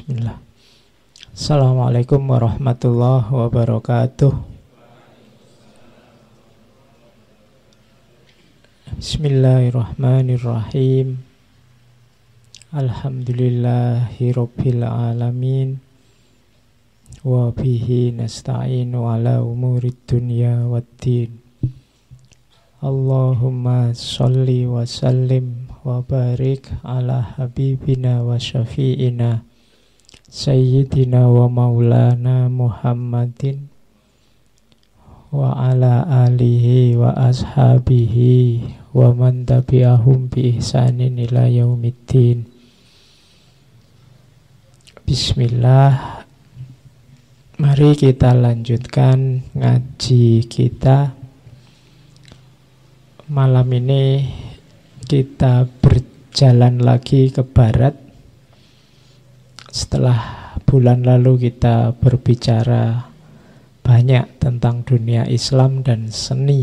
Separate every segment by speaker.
Speaker 1: Bismillah. Assalamualaikum warahmatullahi wabarakatuh. Bismillahirrahmanirrahim. Alhamdulillahirabbil alamin. Wa bihi nasta'inu ala umurid dunya waddin. Allahumma sholli wa sallim wa barik ala habibina wa syafi'ina Sayyidina wa maulana Muhammadin wa ala alihi wa ashabihi wa man tabi'ahum bi ihsanin ila yaumiddin. Bismillah. Mari kita lanjutkan ngaji kita. Malam ini kita berjalan lagi ke barat. Setelah bulan lalu kita berbicara banyak tentang dunia Islam dan seni.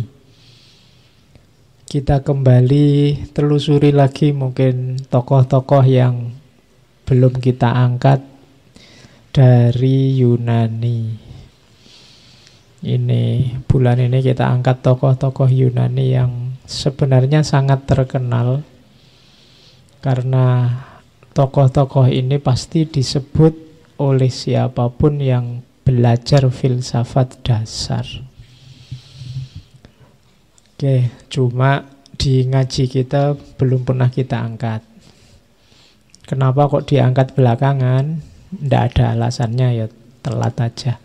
Speaker 1: Kita kembali telusuri lagi mungkin tokoh-tokoh yang belum kita angkat dari Yunani. Ini bulan ini kita angkat tokoh-tokoh Yunani yang sebenarnya sangat terkenal karena tokoh-tokoh ini pasti disebut oleh siapapun yang belajar filsafat dasar. Oke, cuma di ngaji kita belum pernah kita angkat. Kenapa kok diangkat belakangan? Tidak ada alasannya, ya telat aja.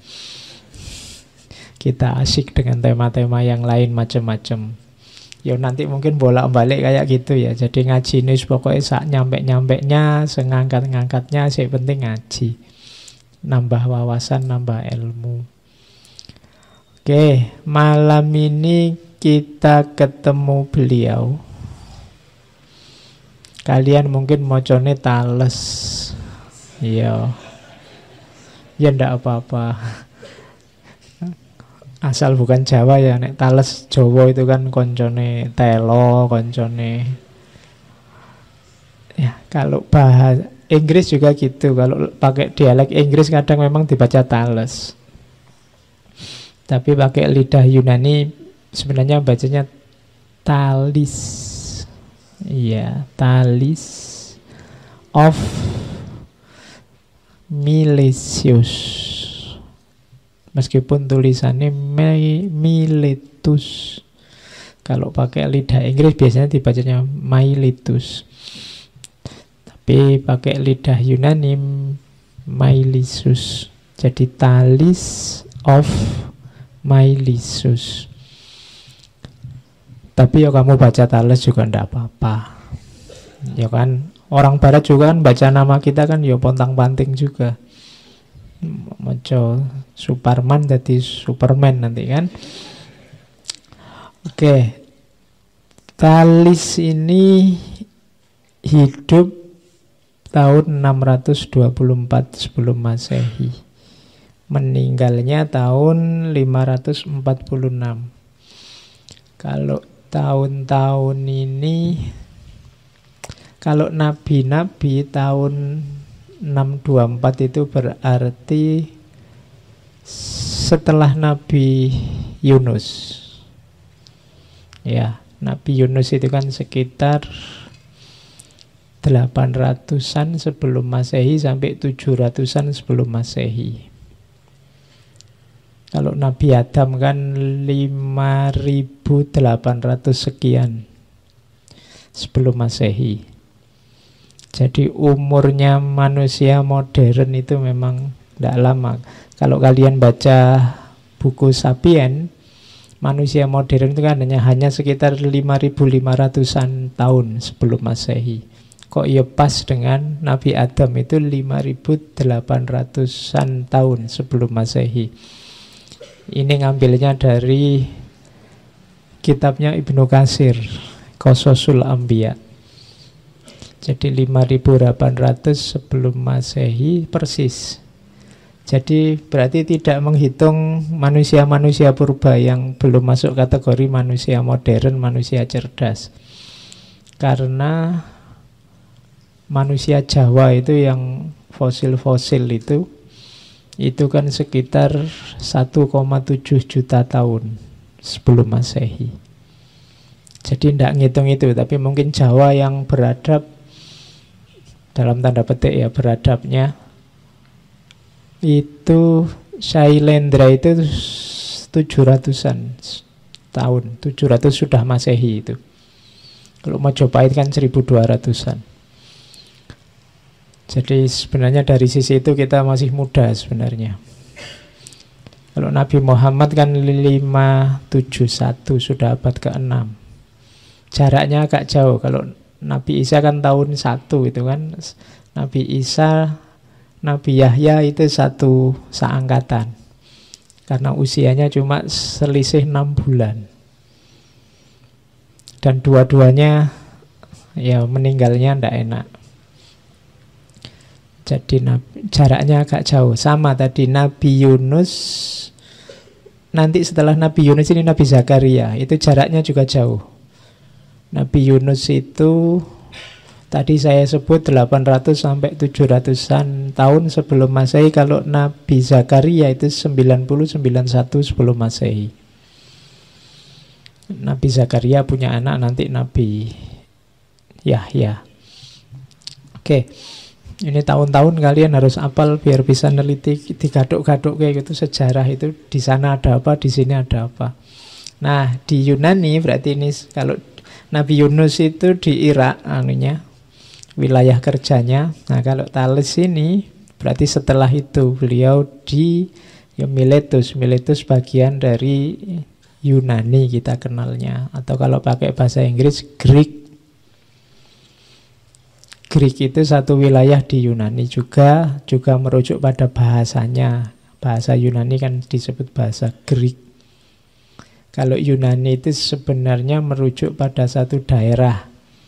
Speaker 1: Kita asik dengan tema-tema yang lain macam-macam. Ya nanti mungkin bolak-balik kayak gitu ya. Jadi ngaji ini pokoknya sak nyampe-nyampeknya, sengangkat-ngangkatnya, sih penting ngaji. Nambah wawasan, nambah ilmu. Oke, malam ini kita ketemu beliau. Kalian mungkin mocone Thales. Iya. Ya ndak apa-apa. Asal bukan Jawa ya, nek Thales Jawa itu kan koncone telo, koncone. Ya, kalau bahasa Inggris juga gitu. Kalau pakai dialek Inggris kadang memang dibaca Thales. Tapi pakai lidah Yunani sebenarnya bacanya Thalis. Iya, Thalis of Milesius. Meskipun tulisannya Miletus. Kalau pakai lidah Inggris biasanya dibacanya Miletus. Tapi pakai lidah Yunani Milesus. Jadi Thalis of Milesus. Tapi ya kamu baca Thales juga ndak apa-apa. Ya kan, orang barat juga kan baca nama kita kan ya pontang-panting juga. Maca Superman jadi Superman nanti kan. Oke. Thalis ini hidup tahun 624 sebelum Masehi. Meninggalnya tahun 546. Kalau tahun-tahun ini, kalau nabi-nabi tahun 624 itu berarti setelah Nabi Yunus. Ya, Nabi Yunus itu kan sekitar 800-an sebelum Masehi sampai 700-an sebelum Masehi. Kalau Nabi Adam kan 5800 sekian sebelum Masehi. Jadi umurnya manusia modern itu memang tidak lama. Kalau kalian baca buku Sapien, manusia modern itu kan hanya sekitar 5500-an tahun sebelum Masehi. Kok ya pas dengan Nabi Adam itu 5800-an tahun sebelum Masehi. Ini ngambilnya dari kitabnya Ibnu Katsir, Qasasul Anbiya. Jadi 5800 sebelum Masehi persis. Jadi berarti tidak menghitung manusia-manusia purba yang belum masuk kategori manusia modern, manusia cerdas. Karena manusia Jawa itu yang fosil-fosil itu kan sekitar 1,7 juta tahun sebelum Masehi. Jadi tidak ngitung itu, tapi mungkin Jawa yang beradab, dalam tanda petik ya beradabnya, itu Shailendra itu 700-an tahun, 700 sudah Masehi itu. Kalau Majapahit kan 1200-an. Jadi sebenarnya dari sisi itu kita masih muda sebenarnya. Kalau Nabi Muhammad kan 571, sudah abad ke-6. Jaraknya agak jauh. Kalau Nabi Isa kan tahun 1 itu kan. Nabi Isa, Nabi Yahya itu satu seangkatan. Karena usianya cuma selisih 6 bulan. Dan dua-duanya ya meninggalnya tidak enak. Jadi jaraknya agak jauh. Sama tadi Nabi Yunus, nanti setelah Nabi Yunus ini Nabi Zakaria, itu jaraknya juga jauh. Nabi Yunus itu tadi saya sebut 800 sampai 700-an tahun sebelum Masehi. Kalau Nabi Zakaria itu 90-91 sebelum Masehi. Nabi Zakaria punya anak nanti Nabi Yahya. Oke. Ini tahun-tahun kalian harus hafal biar bisa neliti digaduk-gaduk kayak gitu sejarah itu, di sana ada apa, di sini ada apa. Nah, di Yunani berarti ini kalau Nabi Yunus itu di Irak wilayah kerjanya. Nah, kalau Thales ini berarti setelah itu beliau di Miletus. Miletus bagian dari Yunani kita kenalnya, atau kalau pakai bahasa Inggris Greek. Greek itu satu wilayah di Yunani juga merujuk pada bahasanya. Bahasa Yunani kan disebut bahasa Greek. Kalau Yunani itu sebenarnya merujuk pada satu daerah.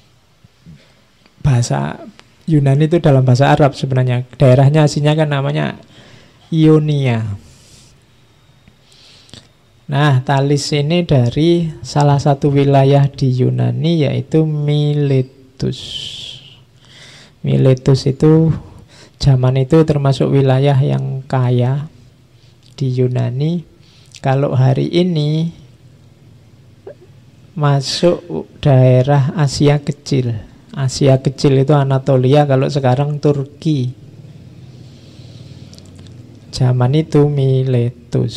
Speaker 1: Bahasa Yunani itu dalam bahasa Arab sebenarnya. Daerahnya aslinya kan namanya Ionia. Nah, Thalis ini dari salah satu wilayah di Yunani yaitu Miletus. Miletus itu zaman itu termasuk wilayah yang kaya di Yunani. Kalau hari ini masuk daerah Asia Kecil. Asia Kecil itu Anatolia, kalau sekarang Turki. Zaman itu Miletus.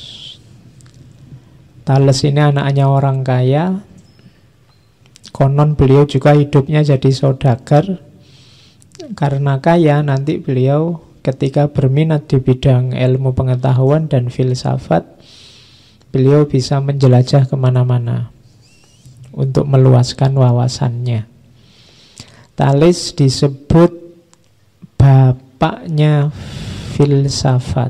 Speaker 1: Thales ini anaknya orang kaya. Konon beliau juga hidupnya jadi saudagar. Karena kaya, nanti beliau ketika berminat di bidang ilmu pengetahuan dan filsafat, beliau bisa menjelajah kemana-mana untuk meluaskan wawasannya. Thales disebut bapaknya filsafat.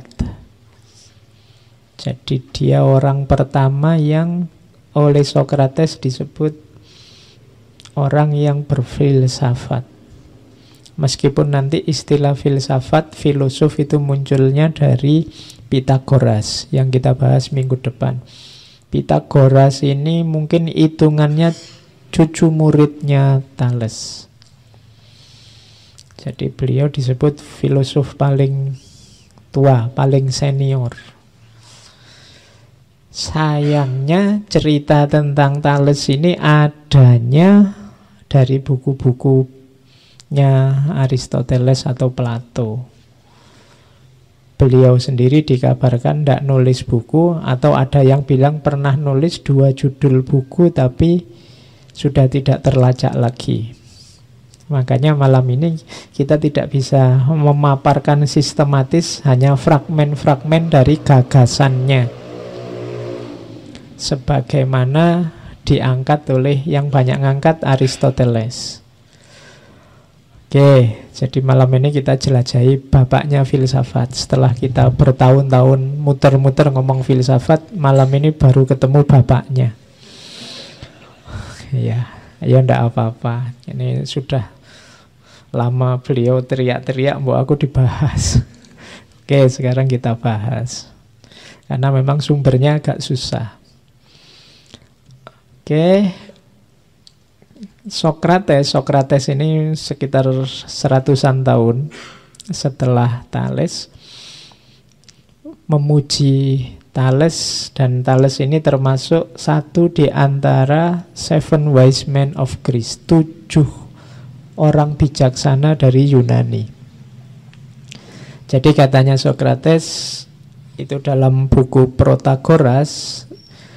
Speaker 1: Jadi dia orang pertama yang oleh Socrates disebut orang yang berfilsafat. Meskipun nanti istilah filsafat, filosof itu munculnya dari Pythagoras yang kita bahas minggu depan. Pythagoras ini mungkin hitungannya cucu muridnya Thales. Jadi beliau disebut filosof paling tua, paling senior. Sayangnya cerita tentang Thales ini adanya dari buku-buku Aristoteles atau Plato. Beliau sendiri dikabarkan tidak nulis buku, atau ada yang bilang pernah nulis 2 judul buku tapi sudah tidak terlacak lagi. Makanya malam ini kita tidak bisa memaparkan sistematis, hanya fragmen-fragmen dari gagasannya sebagaimana diangkat oleh yang banyak ngangkat Aristoteles. Oke, jadi malam ini kita jelajahi bapaknya filsafat. Setelah kita bertahun-tahun muter-muter ngomong filsafat, malam ini baru ketemu bapaknya. Ya ndak apa-apa. Ini sudah lama beliau teriak-teriak, "Mbok aku dibahas." Oke, sekarang kita bahas. Karena memang sumbernya agak susah. Oke. Socrates ini sekitar 100-an tahun setelah Thales, memuji Thales, dan Thales ini termasuk satu di antara seven wise men of Greece, 7 orang bijaksana dari Yunani. Jadi katanya Socrates itu dalam buku Protagoras,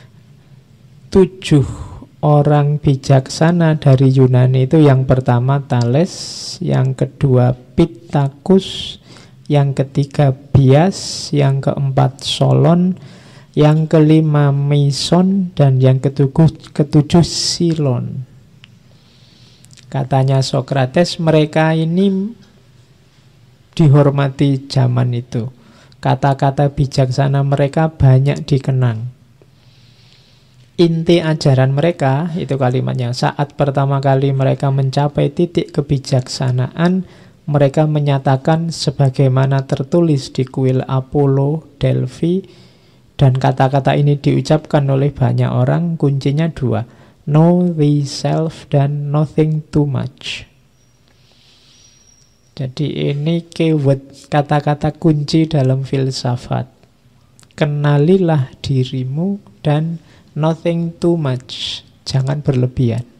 Speaker 1: 7 orang bijaksana dari Yunani itu yang pertama Thales, yang kedua Pittacus, yang ketiga Bias, yang keempat Solon, yang kelima Meson, dan yang ketujuh Silon. Katanya Socrates, mereka ini dihormati zaman itu. Kata-kata bijaksana mereka banyak dikenang. Inti ajaran mereka, itu kalimatnya, saat pertama kali mereka mencapai titik kebijaksanaan, mereka menyatakan sebagaimana tertulis di kuil Apollo, Delphi, dan kata-kata ini diucapkan oleh banyak orang, kuncinya 2, know thyself dan nothing too much. Jadi ini keyword, kata-kata kunci dalam filsafat. Kenalilah dirimu dan nothing too much, jangan berlebihan.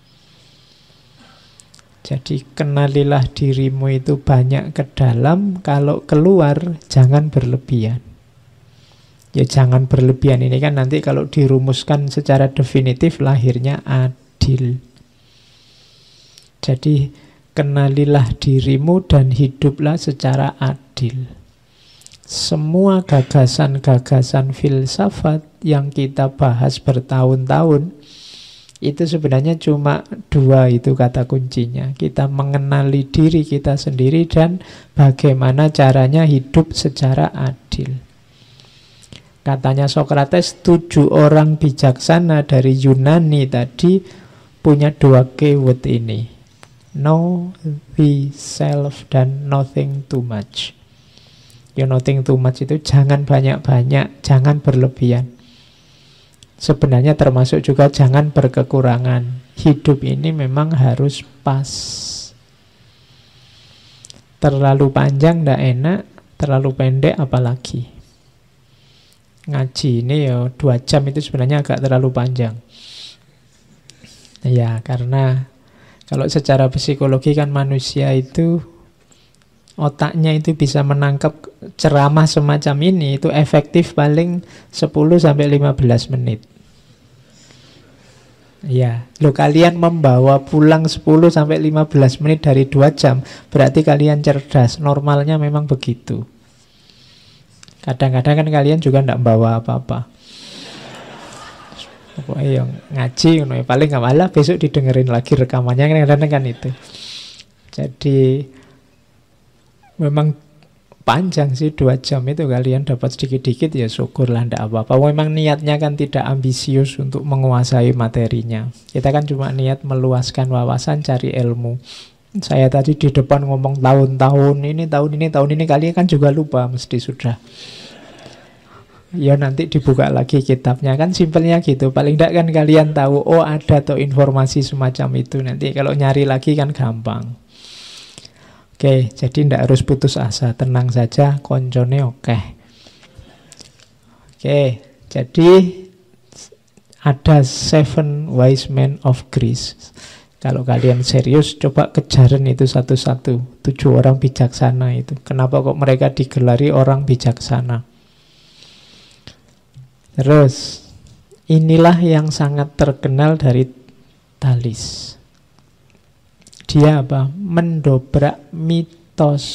Speaker 1: Jadi kenalilah dirimu itu banyak ke dalam, kalau keluar jangan berlebihan. Ya jangan berlebihan ini kan nanti kalau dirumuskan secara definitif lahirnya adil. Jadi kenalilah dirimu dan hiduplah secara adil. Semua gagasan-gagasan filsafat yang kita bahas bertahun-tahun itu sebenarnya cuma 2 itu kata kuncinya. Kita mengenali diri kita sendiri dan bagaimana caranya hidup secara adil. Katanya Socrates, 7 orang bijaksana dari Yunani tadi punya 2 keyword ini. Know thyself dan nothing too much. Ya nothing too much itu jangan banyak-banyak, jangan berlebihan. Sebenarnya termasuk juga jangan berkekurangan. Hidup ini memang harus pas. Terlalu panjang tidak enak, terlalu pendek apalagi. Ngaji ini ya 2 jam itu sebenarnya agak terlalu panjang. Ya karena kalau secara psikologi kan manusia itu otaknya itu bisa menangkap ceramah semacam ini itu efektif paling 10-15 menit. Ya, lo kalian membawa pulang 10-15 menit dari 2 jam, berarti kalian cerdas. Normalnya memang begitu. Kadang-kadang kan kalian juga tidak bawa apa-apa. Pokoknya yang ngaji, paling nggak malah besok didengerin lagi rekamannya, kadang-kadang kan itu. Jadi memang panjang sih 2 jam itu, kalian dapat sedikit-dikit ya syukurlah, tidak apa-apa. Memang niatnya kan tidak ambisius untuk menguasai materinya. Kita kan cuma niat meluaskan wawasan, cari ilmu. Saya tadi di depan ngomong tahun ini, kalian kan juga lupa mesti sudah. Ya nanti dibuka lagi kitabnya, kan simpelnya gitu. Paling tidak kan kalian tahu, oh ada tuh informasi semacam itu. Nanti kalau nyari lagi kan gampang. Oke, jadi tidak harus putus asa, tenang saja, koncone oke. Oke, jadi ada 7 wise men of Greece. Kalau kalian serius, coba kejaran itu satu-satu. 7 orang bijaksana itu. Kenapa kok mereka digelari orang bijaksana? Terus, inilah yang sangat terkenal dari Thales. Dia apa? Mendobrak mitos.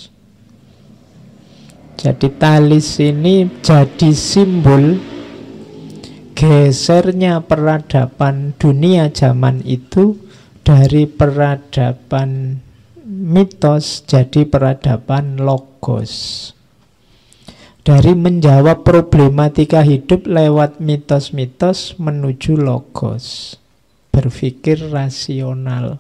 Speaker 1: Jadi Thales ini jadi simbol gesernya peradaban dunia zaman itu dari peradaban mitos jadi peradaban logos. Dari menjawab problematika hidup lewat mitos-mitos menuju logos. Berpikir rasional.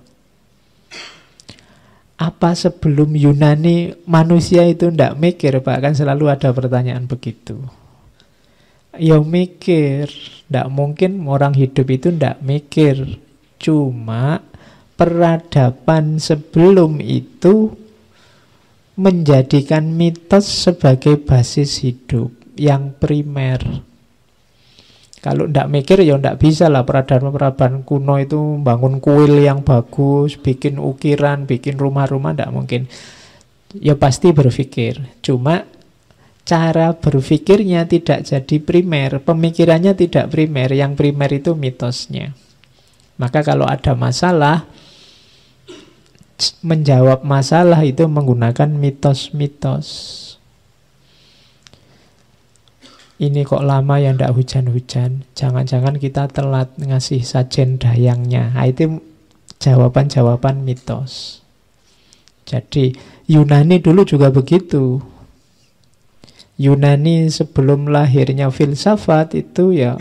Speaker 1: Apa sebelum Yunani manusia itu tidak mikir? Bahkan selalu ada pertanyaan begitu. Ya mikir. Tidak mungkin orang hidup itu tidak mikir. Cuma peradaban sebelum itu menjadikan mitos sebagai basis hidup yang primer. Kalau ndak mikir ya ndak bisa lah. Peradaban-peradaban kuno itu bangun kuil yang bagus, bikin ukiran, bikin rumah-rumah, ndak mungkin. Ya pasti berpikir. Cuma cara berpikirnya tidak jadi primer, pemikirannya tidak primer. Yang primer itu mitosnya. Maka kalau ada masalah, menjawab masalah itu menggunakan mitos-mitos. Ini kok lama ya ndak hujan-hujan, jangan-jangan kita telat ngasih sajen dayangnya. Nah, itu jawaban-jawaban mitos. Jadi Yunani dulu juga begitu. Yunani sebelum lahirnya filsafat itu ya,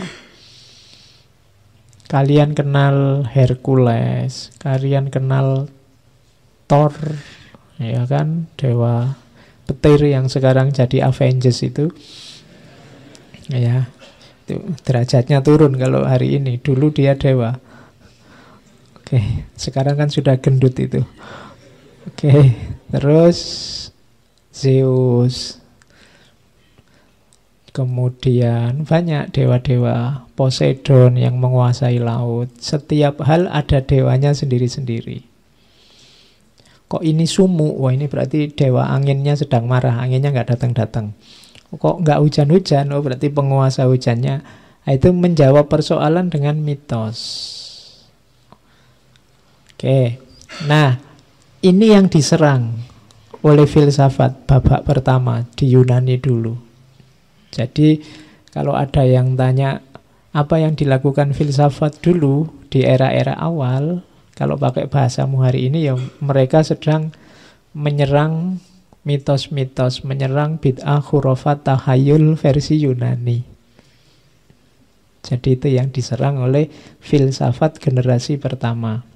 Speaker 1: kalian kenal Hercules, kalian kenal Thor, ya kan, dewa petir yang sekarang jadi Avengers itu. Ya, itu derajatnya turun kalau hari ini. Dulu dia dewa. Oke, sekarang kan sudah gendut itu. Oke, terus Zeus. Kemudian banyak dewa-dewa, Poseidon yang menguasai laut. Setiap hal ada dewanya sendiri-sendiri. Kok ini sumu? Wah, ini berarti dewa anginnya sedang marah, anginnya nggak datang-datang. Kok nggak hujan-hujan? Oh, berarti penguasa hujannya. Nah, itu menjawab persoalan dengan mitos. Oke, nah ini yang diserang oleh filsafat babak pertama di Yunani dulu. Jadi kalau ada yang tanya apa yang dilakukan filsafat dulu di era-era awal, kalau pakai bahasamu hari ini ya mereka sedang menyerang mitos-mitos, menyerang bid'ah, khurafat, tahayul versi Yunani. Jadi itu yang diserang oleh filsafat generasi pertama,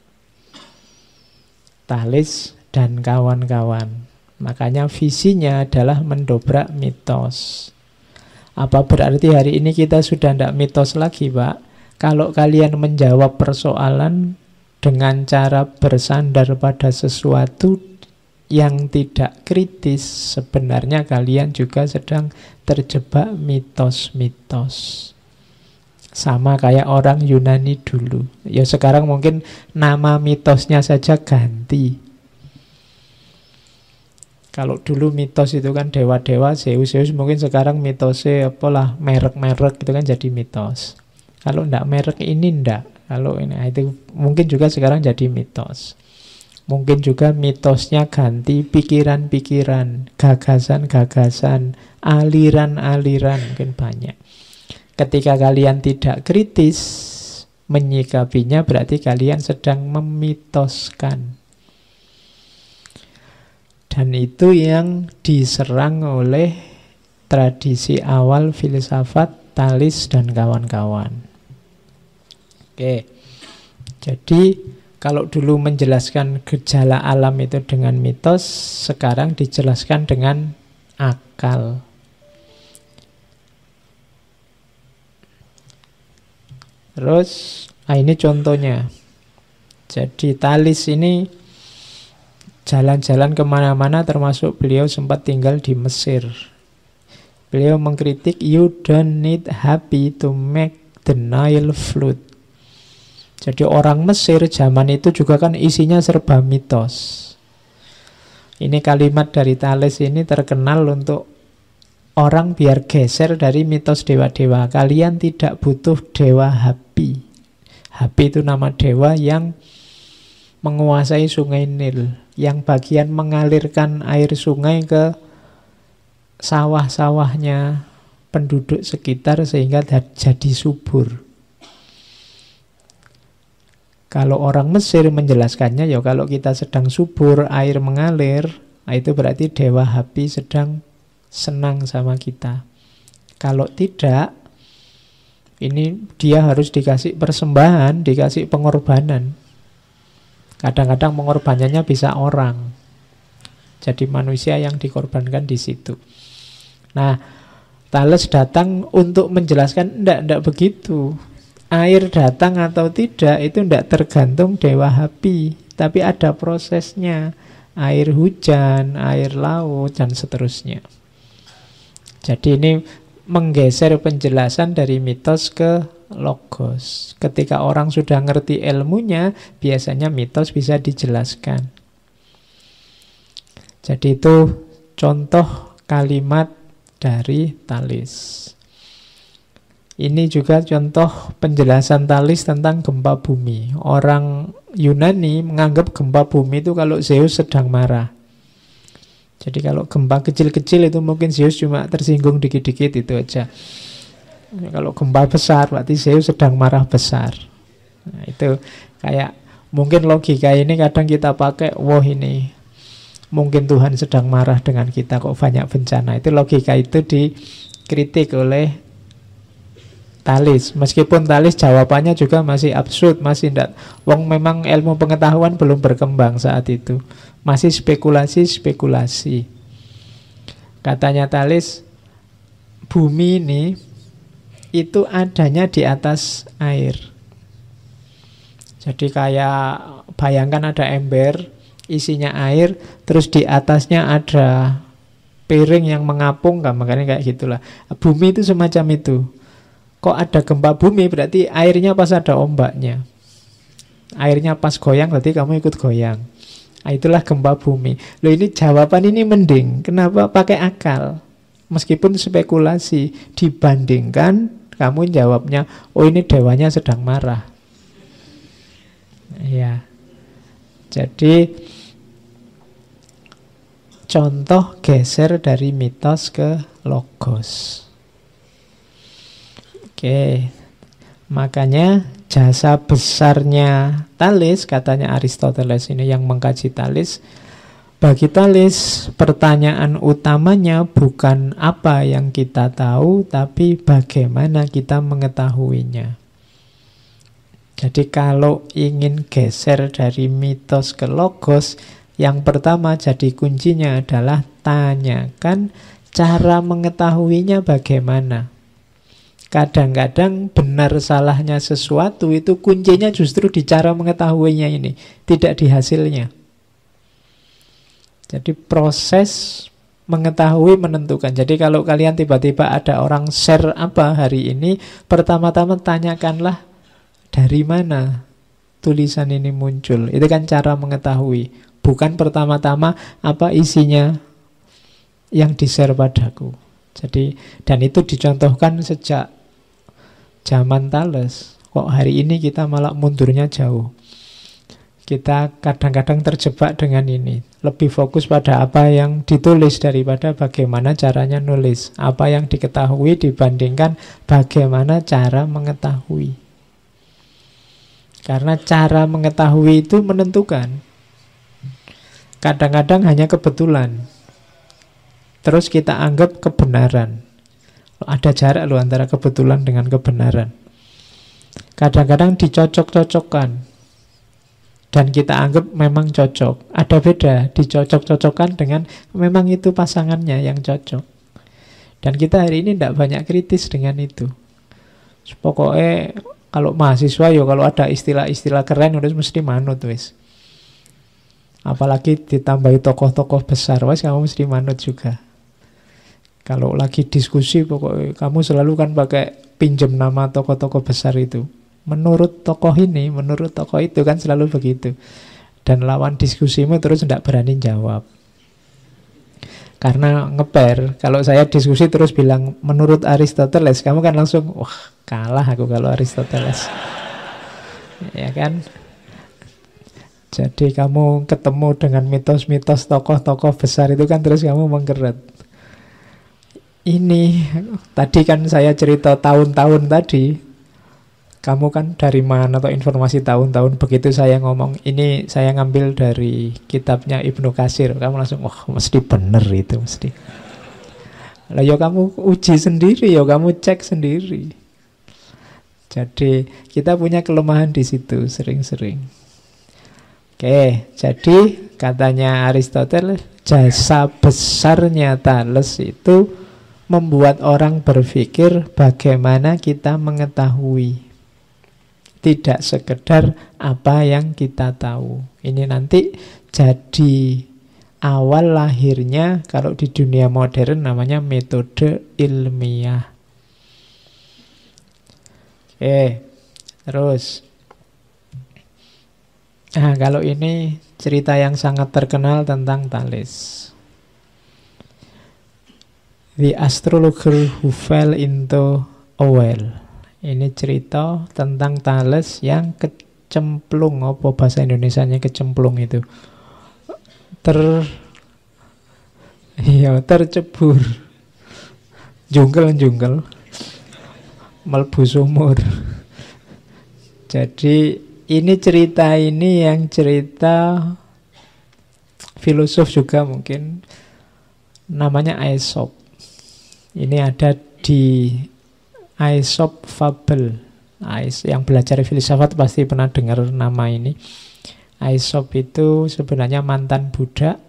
Speaker 1: Thales dan kawan-kawan. Makanya visinya adalah mendobrak mitos. Apa berarti hari ini kita sudah tidak mitos lagi, Pak? Kalau kalian menjawab persoalan dengan cara bersandar pada sesuatu yang tidak kritis, sebenarnya kalian juga sedang terjebak mitos-mitos. Sama kayak orang Yunani dulu. Ya sekarang mungkin nama mitosnya saja ganti. Kalau dulu mitos itu kan dewa-dewa, Zeus mungkin sekarang mitosnya apalah merek-merek itu kan jadi mitos. Kalau ndak merek ini ndak. Kalau ini itu mungkin juga sekarang jadi mitos. Mungkin juga mitosnya ganti pikiran-pikiran, gagasan-gagasan, aliran-aliran, mungkin banyak. Ketika kalian tidak kritis menyikapinya, berarti kalian sedang memitoskan. Dan itu yang diserang oleh tradisi awal filsafat Thales dan kawan-kawan. Oke, jadi kalau dulu menjelaskan gejala alam itu dengan mitos, sekarang dijelaskan dengan akal. Terus, ini contohnya. Jadi Thales ini jalan-jalan kemana-mana, termasuk beliau sempat tinggal di Mesir. Beliau mengkritik, you don't need happy to make the Nile flood. Jadi orang Mesir zaman itu juga kan isinya serba mitos. Ini kalimat dari Thales ini terkenal untuk orang biar geser dari mitos dewa-dewa. Kalian tidak butuh dewa Hapi. Hapi itu nama dewa yang menguasai sungai Nil, yang bagian mengalirkan air sungai ke sawah-sawahnya penduduk sekitar sehingga jadi subur. Kalau orang Mesir menjelaskannya, ya kalau kita sedang subur, air mengalir, nah itu berarti dewa Hapi sedang senang sama kita. Kalau tidak, ini dia harus dikasih persembahan, dikasih pengorbanan. Kadang-kadang pengorbanannya bisa orang. Jadi manusia yang dikorbankan di situ. Nah, Thales datang untuk menjelaskan, enggak begitu. Air datang atau tidak itu tidak tergantung dewa Hapi, tapi ada prosesnya. air hujan, air laut, dan seterusnya. Jadi ini menggeser penjelasan dari mitos ke logos. Ketika orang sudah ngerti ilmunya, biasanya mitos bisa dijelaskan. Jadi itu contoh kalimat dari Thales. Ini juga contoh penjelasan Thales tentang gempa bumi. Orang Yunani menganggap gempa bumi itu kalau Zeus sedang marah. Jadi kalau gempa kecil-kecil itu mungkin Zeus cuma tersinggung dikit-dikit itu aja. Kalau gempa besar berarti Zeus sedang marah besar. Nah, itu kayak mungkin logika ini kadang kita pakai, wah ini mungkin Tuhan sedang marah dengan kita kok banyak bencana. Itu logika itu dikritik oleh Thales. Meskipun Thales jawabannya juga masih absurd, masih tidak. Wong memang ilmu pengetahuan belum berkembang saat itu. Masih spekulasi. Katanya Thales, bumi ini itu adanya di atas air. Jadi kayak bayangkan ada ember, isinya air, terus di atasnya ada piring yang mengapung, kan? Makanya kayak gitulah. Bumi itu semacam itu. Kok ada gempa bumi berarti airnya pas ada ombaknya. Airnya pas goyang berarti kamu ikut goyang. Nah, itulah gempa bumi. Loh, ini jawaban ini mending. Kenapa pakai akal? Meskipun spekulasi, dibandingkan kamu jawabnya, oh ini dewanya sedang marah. Ya. Jadi contoh geser dari mitos ke logos. Oke. Makanya jasa besarnya Thales, katanya Aristoteles ini yang mengkaji Thales. Bagi Thales, pertanyaan utamanya bukan apa yang kita tahu, tapi bagaimana kita mengetahuinya. Jadi kalau ingin geser dari mitos ke logos, yang pertama jadi kuncinya adalah tanyakan cara mengetahuinya bagaimana. Kadang-kadang benar salahnya sesuatu itu kuncinya justru di cara mengetahuinya ini, tidak di hasilnya. Jadi proses mengetahui menentukan. Jadi kalau kalian tiba-tiba ada orang share apa hari ini, pertama-tama tanyakanlah dari mana tulisan ini muncul. Itu kan cara mengetahui. Bukan pertama-tama apa isinya yang di-share padaku. Jadi, dan itu dicontohkan sejak zaman Thales. Kok hari ini kita malah mundurnya jauh. Kita kadang-kadang terjebak dengan ini. Lebih fokus pada apa yang ditulis daripada bagaimana caranya nulis. Apa yang diketahui dibandingkan bagaimana cara mengetahui. Karena cara mengetahui itu menentukan. Kadang-kadang hanya kebetulan. Terus kita anggap kebenaran. Ada jarak loh antara kebetulan dengan kebenaran. Kadang-kadang dicocok-cocokkan. Dan kita anggap memang cocok. Ada beda, dicocok-cocokkan dengan memang itu pasangannya yang cocok. Dan kita hari ini tidak banyak kritis dengan itu. Pokoknya kalau mahasiswa ya kalau ada istilah-istilah keren udah mesti manut wis. Apalagi ditambahi tokoh-tokoh besar, wis kamu mesti manut juga. Kalau lagi diskusi pokoknya kamu selalu kan pakai pinjam nama tokoh-tokoh besar itu. Menurut tokoh ini, menurut tokoh itu, kan selalu begitu. Dan lawan diskusimu terus tidak berani jawab. Karena ngeper. Kalau saya diskusi terus bilang menurut Aristoteles, kamu kan langsung wah kalah aku kalau Aristoteles. Ya kan? Jadi kamu ketemu dengan mitos-mitos tokoh-tokoh besar itu kan terus kamu mengkeret. Ini tadi kan saya cerita tahun-tahun tadi. Kamu kan dari mana atau informasi tahun-tahun. Begitu saya ngomong ini saya ngambil dari kitabnya Ibnu Katsir, kamu langsung wah mesti bener itu mesti. Lah ya kamu uji sendiri, ya kamu cek sendiri. Jadi kita punya kelemahan di situ sering-sering. Oke, jadi katanya Aristoteles, jasa besarnya Thales itu membuat orang berpikir bagaimana kita mengetahui. Tidak sekedar apa yang kita tahu. Ini nanti jadi awal lahirnya kalau di dunia modern namanya metode ilmiah. Terus. Nah, kalau ini cerita yang sangat terkenal tentang Thales. The astrologer who fell into a well. Ini cerita tentang Thales yang kecemplung, apa bahasa Indonesianya kecemplung itu? Tercebur. Jungkel mlebu sumur. Jadi ini cerita ini yang cerita filosof juga mungkin, namanya Aesop. Ini ada di Aesop Fable. Yang belajar filsafat pasti pernah dengar nama ini. Aesop itu sebenarnya mantan budak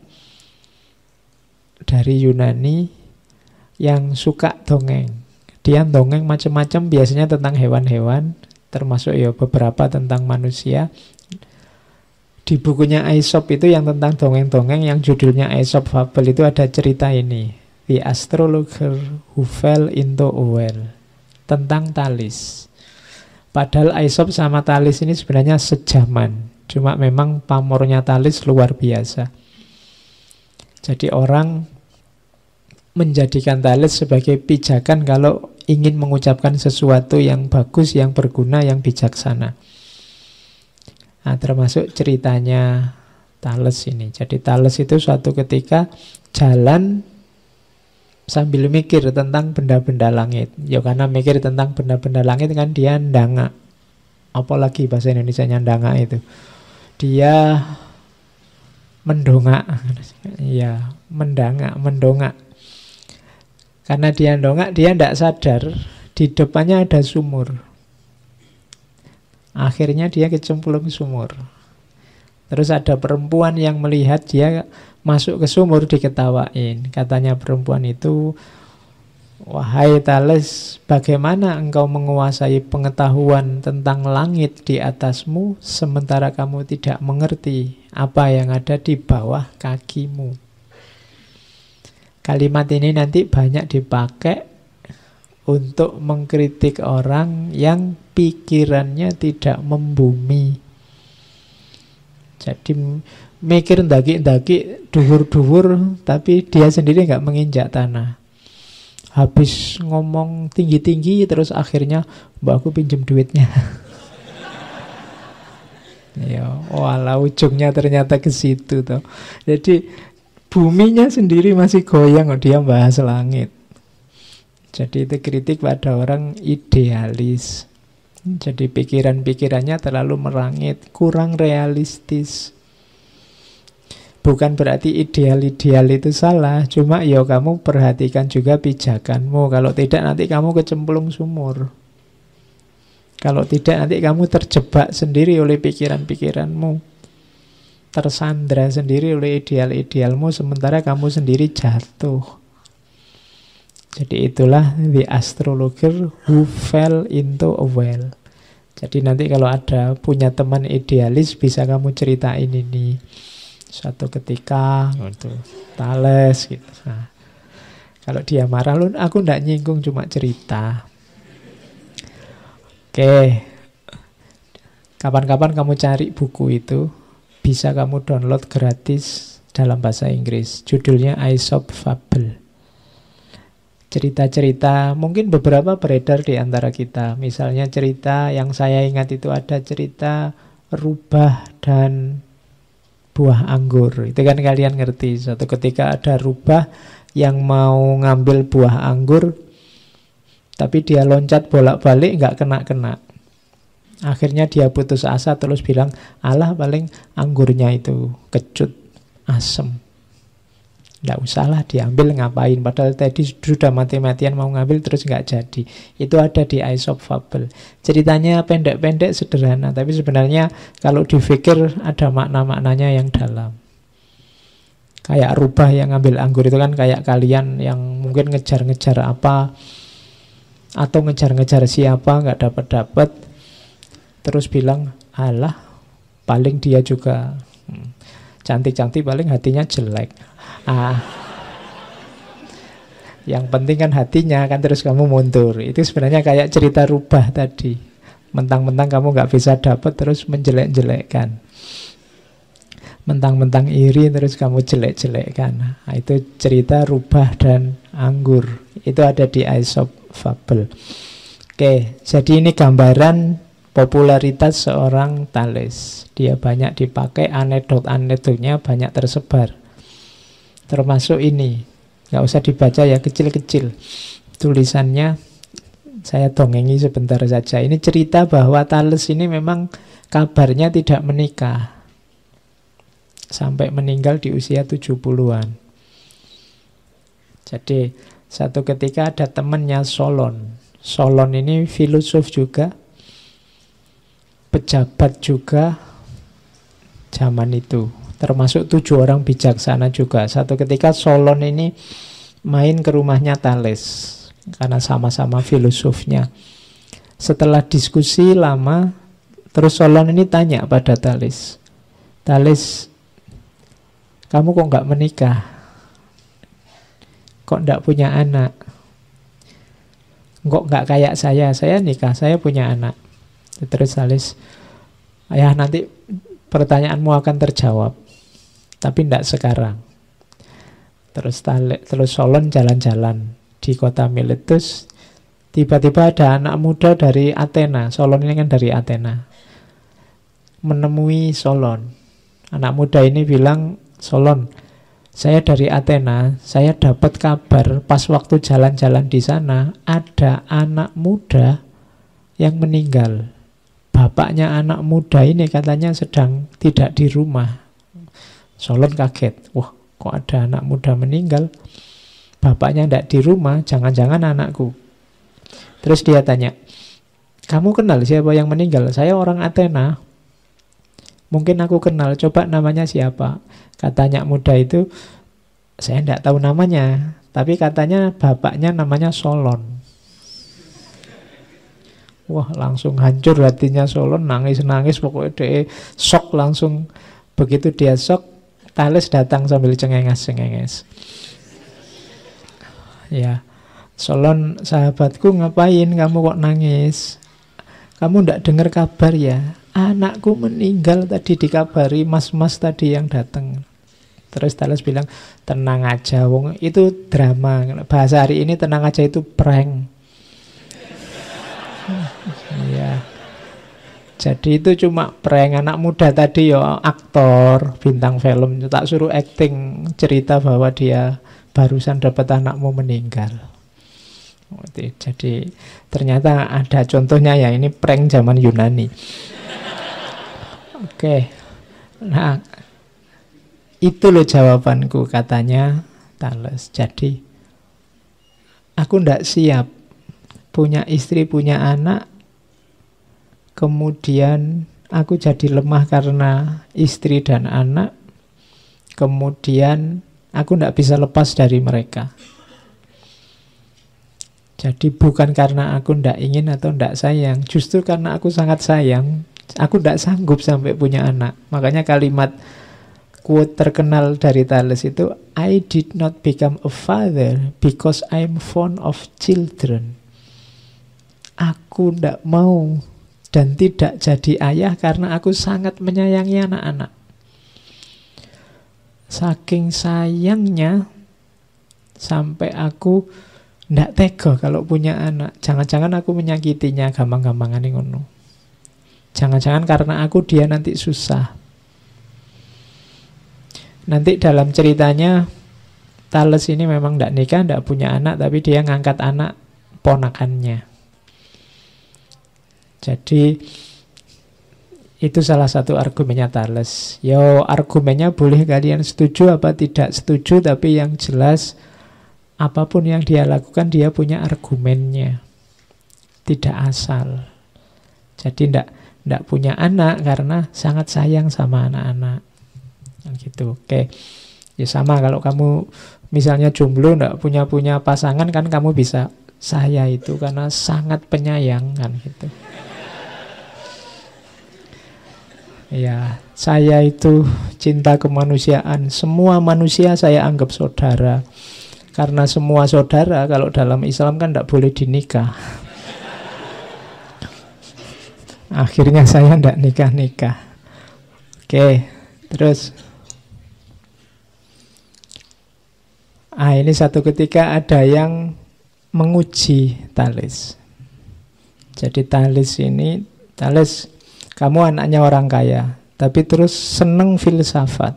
Speaker 1: dari Yunani yang suka dongeng. Dia dongeng macam-macam, biasanya tentang hewan-hewan, termasuk ya beberapa tentang manusia. Di bukunya Aesop itu yang tentang dongeng-dongeng yang judulnya Aesop Fable itu ada cerita ini, The Astrologer Who Fell into a Well, tentang Thales. Padahal Aesop sama Thales ini sebenarnya sejaman, cuma memang pamornya Thales luar biasa. Jadi orang menjadikan Thales sebagai pijakan kalau ingin mengucapkan sesuatu yang bagus, yang berguna, yang bijaksana. Nah, termasuk ceritanya Thales ini. Jadi Thales itu suatu ketika jalan sambil mikir tentang benda-benda langit. Ya karena mikir tentang benda-benda langit kan dia ndanga. Apalagi bahasa Indonesianya ndanga itu. Dia mendongak. Ya, mendongak. Karena dia ndongak, dia tidak sadar di depannya ada sumur. Akhirnya dia kecemplung sumur. Terus ada perempuan yang melihat dia masuk ke sumur, diketawain. Katanya perempuan itu, "Wahai Thales, bagaimana engkau menguasai pengetahuan tentang langit di atasmu, sementara kamu tidak mengerti apa yang ada di bawah kakimu?" Kalimat ini nanti banyak dipakai untuk mengkritik orang yang pikirannya tidak membumi. Jadi mikir ndaki-ndaki, duhur-duhur, tapi dia sendiri nggak menginjak tanah. Habis ngomong tinggi-tinggi, terus akhirnya, "Mbak, aku pinjem duitnya." Ya, walah ujungnya ternyata ke situ toh. Jadi buminya sendiri masih goyang, dia bahas langit. Jadi itu kritik pada orang idealis. Jadi pikiran-pikirannya terlalu merangit, kurang realistis. Bukan berarti ideal-ideal itu salah, cuma ya kamu perhatikan juga pijakanmu. Kalau tidak nanti kamu kecemplung sumur. Kalau tidak nanti kamu terjebak sendiri oleh pikiran-pikiranmu, tersandra sendiri oleh ideal-idealmu, sementara kamu sendiri jatuh. Jadi itulah the astrologer who fell into a well. Jadi nanti kalau ada punya teman idealis, bisa kamu ceritain ini. Suatu ketika untuk Thales gitu. Nah, kalau dia marah, "Lu aku ndak nyinggung, cuma cerita." Oke. Kapan-kapan kamu cari buku itu, bisa kamu download gratis dalam bahasa Inggris. Judulnya Aesop Fable. Cerita-cerita mungkin beberapa beredar di antara kita. Misalnya cerita yang saya ingat itu ada cerita rubah dan buah anggur. Itu kan kalian ngerti. Suatu ketika ada rubah yang mau ngambil buah anggur, tapi dia loncat bolak-balik nggak kena-kena. Akhirnya dia putus asa terus bilang, "Alah, paling anggurnya itu kecut, asem. Nggak usahlah diambil, ngapain. Padahal tadi sudah mati-matian mau ngambil terus nggak jadi." Itu ada di Aesop Fable. Ceritanya pendek-pendek, sederhana, tapi sebenarnya kalau dipikir ada makna-maknanya yang dalam. Kayak rubah yang ngambil anggur itu kan kayak kalian yang mungkin ngejar-ngejar apa, atau ngejar-ngejar siapa, nggak dapat-dapat, terus bilang, "Alah, paling dia juga." Cantik-cantik paling hatinya jelek. Yang penting kan hatinya kan, terus kamu mundur. Itu sebenarnya kayak cerita rubah tadi. Mentang-mentang kamu nggak bisa dapat terus menjelek-jelekkan. Mentang-mentang iri terus kamu jelek-jelekkan. Nah, itu cerita rubah dan anggur. Itu ada di Aesop Fable. Oke, jadi ini gambaran popularitas seorang Thales. Dia banyak dipakai, anekdot-anekdotnya banyak tersebar. Termasuk ini. Nggak usah dibaca ya, kecil-kecil. Tulisannya saya dongengi sebentar saja. Ini cerita bahwa Thales ini memang kabarnya tidak menikah. Sampai meninggal di usia 70-an. Jadi satu ketika ada temannya Solon. Solon ini filosof juga, pejabat juga zaman itu. Termasuk 7 orang bijaksana juga. Satu ketika Solon ini main ke rumahnya Thales. Karena sama-sama filosofnya. Setelah diskusi lama, terus Solon ini tanya pada Thales. Thales, kamu kok nggak menikah? Kok nggak punya anak? Kok nggak kayak saya nikah, saya punya anak. Terus Thales, ya nanti pertanyaanmu akan terjawab. Tapi tidak sekarang. Terus Solon jalan-jalan di kota Miletus. Tiba-tiba ada anak muda dari Athena. Solon ini kan dari Athena. Menemui Solon. Anak muda ini bilang, Solon, saya dari Athena. Saya dapat kabar pas waktu jalan-jalan di sana ada anak muda yang meninggal. Bapaknya anak muda ini katanya sedang tidak di rumah. Solon kaget. Wah, kok ada anak muda meninggal? Bapaknya tidak di rumah, jangan-jangan anakku. Terus dia tanya, kamu kenal siapa yang meninggal? Saya orang Athena. Mungkin aku kenal, coba namanya siapa? Katanya muda itu, saya tidak tahu namanya. Tapi katanya bapaknya namanya Solon. Wah, langsung hancur hatinya Solon, nangis-nangis. Pokoknya dia shock langsung. Begitu dia shock, Thales datang sambil cengenges-cengenges. Ya, Solon, sahabatku, ngapain kamu kok nangis? Kamu ndak dengar kabar ya? Anakku meninggal tadi, dikabari mas-mas tadi yang datang. Terus Thales bilang, tenang aja, wong itu drama. Bahasa hari ini tenang aja itu prank. Ya. Jadi itu cuma prank. Anak muda tadi ya aktor, bintang film. Tak suruh acting cerita bahwa dia barusan dapat anakmu meninggal. Jadi ternyata ada contohnya ya. Ini prank zaman Yunani. Oke. Nah, itu loh jawabanku, katanya Thales. Jadi aku ndak siap punya istri, punya anak. Kemudian aku jadi lemah karena istri dan anak. Kemudian aku tidak bisa lepas dari mereka. Jadi bukan karena aku tidak ingin atau tidak sayang. Justru karena aku sangat sayang, aku tidak sanggup sampai punya anak. Makanya kalimat quote terkenal dari Thales itu, I did not become a father because I'm fond of children. Aku tidak mau dan tidak jadi ayah karena aku sangat menyayangi anak-anak. Saking sayangnya sampai aku tidak tega kalau punya anak. Jangan-jangan aku menyakitinya, gampang-gampangan ini ngono. Jangan-jangan karena aku dia nanti susah. Nanti dalam ceritanya Thales ini memang tidak nikah, tidak punya anak, tapi dia ngangkat anak ponakannya. Jadi itu salah satu argumennya Thales. Yo, argumennya boleh kalian setuju apa tidak setuju, tapi yang jelas apapun yang dia lakukan dia punya argumennya. Tidak asal. Jadi tidak punya anak karena sangat sayang sama anak-anak. Gitu. Oke. Ya sama kalau kamu misalnya jomblo, tidak punya pasangan, kan kamu bisa, saya itu karena sangat penyayang kan gitu. Ya, saya itu cinta kemanusiaan. Semua manusia saya anggap saudara. Karena semua saudara, kalau dalam Islam kan tidak boleh dinikah. Akhirnya saya tidak nikah-nikah. Oke, terus. Ini satu ketika ada yang menguji Thales. Jadi Thales, kamu anaknya orang kaya, tapi terus seneng filsafat.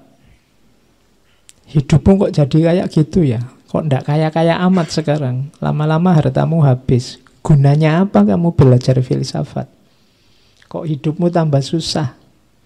Speaker 1: Hidupmu kok jadi kayak gitu ya? Kok ndak kaya-kaya amat sekarang? Lama-lama hartamu habis. Gunanya apa kamu belajar filsafat? Kok hidupmu tambah susah?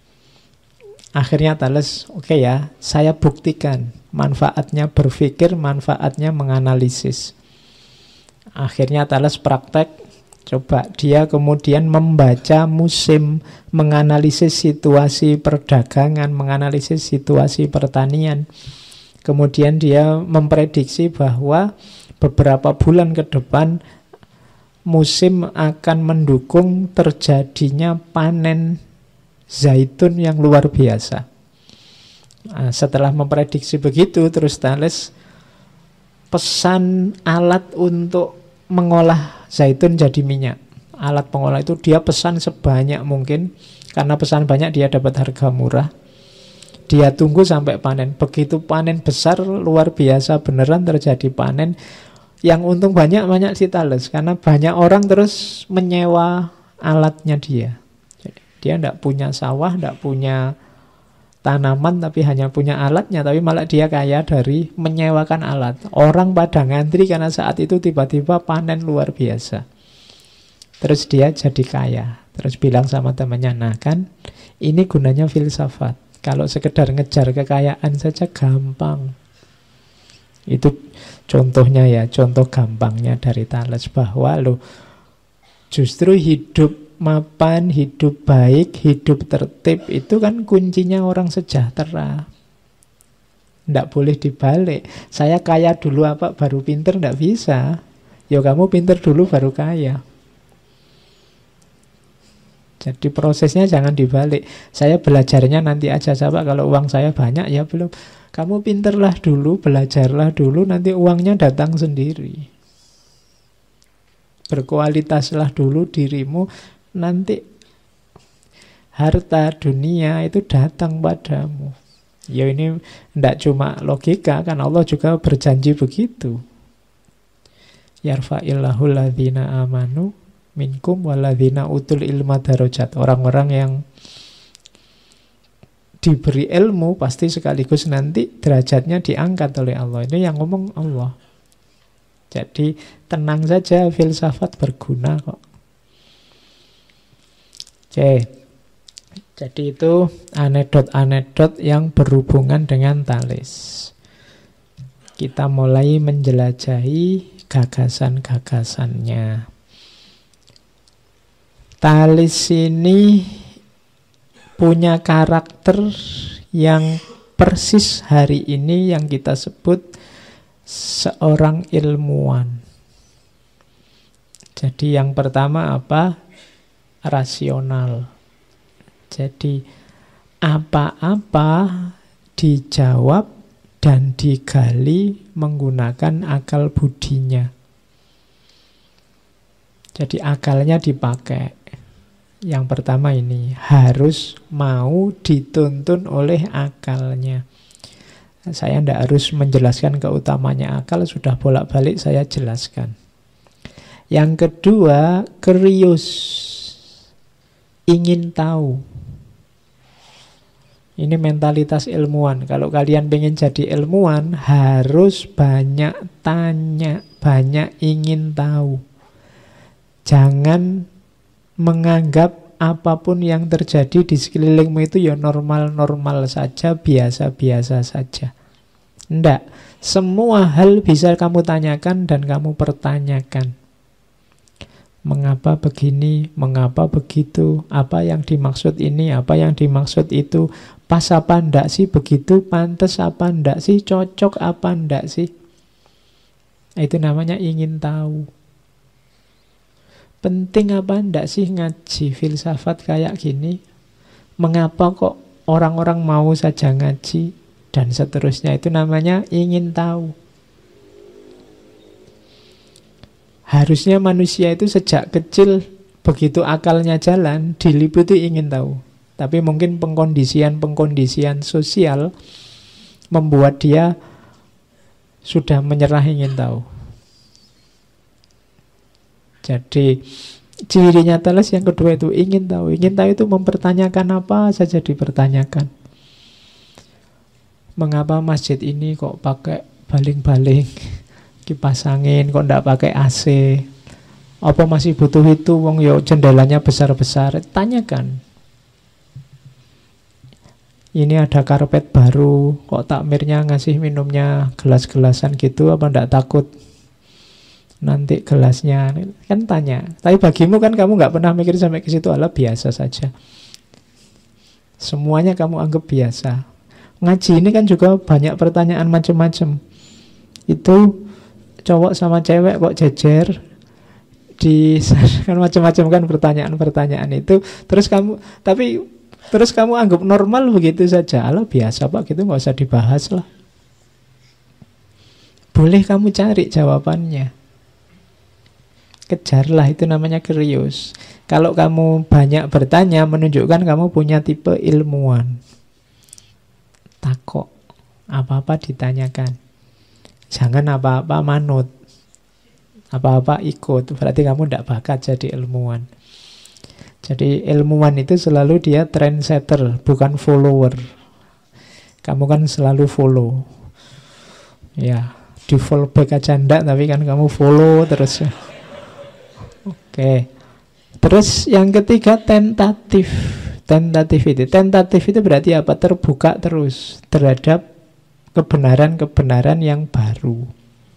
Speaker 1: Akhirnya Thales, oke ya, saya buktikan manfaatnya berpikir, manfaatnya menganalisis. Akhirnya Thales praktek. Coba dia kemudian membaca musim, menganalisis situasi perdagangan, menganalisis situasi pertanian. Kemudian dia memprediksi bahwa beberapa bulan ke depan musim akan mendukung terjadinya panen zaitun yang luar biasa. Nah, setelah memprediksi begitu, terus Thales pesan alat untuk mengolah zaitun jadi minyak. Alat pengolah itu dia pesan sebanyak mungkin. Karena pesan banyak dia dapat harga murah. Dia tunggu sampai panen. Begitu panen besar, luar biasa, beneran terjadi panen. Yang untung banyak si Thales. Karena banyak orang terus menyewa alatnya dia. Jadi, dia tidak punya sawah, tidak punya tanaman, tapi hanya punya alatnya. Tapi malah dia kaya dari menyewakan alat. Orang pada ngantri karena saat itu tiba-tiba panen luar biasa. Terus dia jadi kaya. Terus bilang sama temannya, nah kan ini gunanya filsafat. Kalau sekedar ngejar kekayaan saja gampang. Itu contohnya ya, contoh gampangnya dari Thales. Bahwa justru hidup mapan, hidup baik, hidup tertib itu kan kuncinya orang sejahtera. Tidak boleh dibalik. Saya kaya dulu apa baru pinter, tidak bisa. Ya kamu pinter dulu baru kaya. Jadi prosesnya jangan dibalik. Saya belajarnya nanti aja coba, kalau uang saya banyak ya belum. Kamu pinterlah dulu, belajarlah dulu, nanti uangnya datang sendiri. Berkualitaslah dulu dirimu, nanti harta dunia itu datang padamu. Ya ini tidak cuma logika, kan Allah juga berjanji begitu. Yarfa'illahu ladzina amanu minkum waladzina utul ilma darajat. Orang-orang yang diberi ilmu pasti sekaligus nanti derajatnya diangkat oleh Allah. Ini yang ngomong Allah. Jadi tenang saja, filsafat berguna kok. Oke. Jadi itu anekdot-anekdot yang berhubungan dengan Thales. Kita mulai menjelajahi gagasan-gagasannya. Thales ini punya karakter yang persis hari ini yang kita sebut seorang ilmuwan. Jadi yang pertama apa? Rasional. Jadi apa-apa dijawab dan digali menggunakan akal budinya. Jadi akalnya dipakai. Yang pertama ini harus mau dituntun oleh akalnya. Saya tidak harus menjelaskan keutamanya akal, sudah bolak-balik saya jelaskan. Yang kedua, curious, ingin tahu. Ini mentalitas ilmuwan. Kalau kalian pengen jadi ilmuwan, harus banyak tanya, banyak ingin tahu. Jangan menganggap apapun yang terjadi di sekelilingmu itu ya normal-normal saja, biasa-biasa saja. Tidak. Semua hal bisa kamu tanyakan dan kamu pertanyakan. Mengapa begini, mengapa begitu, apa yang dimaksud ini, apa yang dimaksud itu, pas apa enggak sih begitu, pantas apa enggak sih, cocok apa enggak sih. Itu namanya ingin tahu. Penting apa enggak sih ngaji filsafat kayak gini? Mengapa kok orang-orang mau saja ngaji dan seterusnya, itu namanya ingin tahu. Harusnya manusia itu sejak kecil begitu akalnya jalan diliputi ingin tahu. Tapi mungkin pengkondisian sosial membuat dia sudah menyerah ingin tahu. Jadi cirinya talas yang kedua itu ingin tahu. Ingin tahu itu mempertanyakan apa saja dipertanyakan. Mengapa masjid ini kok pakai baling-baling, kipas angin, kok enggak pakai AC? Apa masih butuh itu? Wong yo jendelanya besar-besar. Tanyakan. Ini ada karpet baru, kok takmirnya ngasih minumnya gelas-gelasan gitu, apa enggak takut nanti gelasnya? Kan tanya. Tapi bagimu kan kamu nggak pernah mikir sampai ke situ, alah biasa saja. Semuanya kamu anggap biasa. Ngaji ini kan juga banyak pertanyaan macam-macam. Itu cowok sama cewek kok jejer di kan macam-macam kan pertanyaan-pertanyaan itu. Terus kamu anggap normal begitu saja. Alah biasa Pak, gitu nggak usah dibahas lah. Boleh kamu cari jawabannya. Kejarlah, itu namanya curious. Kalau kamu banyak bertanya, menunjukkan kamu punya tipe ilmuwan. Takok, apa-apa ditanyakan. Jangan apa-apa manut, apa-apa ikut. Berarti kamu tidak bakat jadi ilmuwan. Jadi ilmuwan itu selalu dia trendsetter, bukan follower. Kamu kan selalu follow. Ya, di follow back aja enggak, tapi kan kamu follow terus. Oke. Terus yang ketiga tentatif. Tentatif itu berarti apa? Terbuka terus terhadap kebenaran-kebenaran yang baru.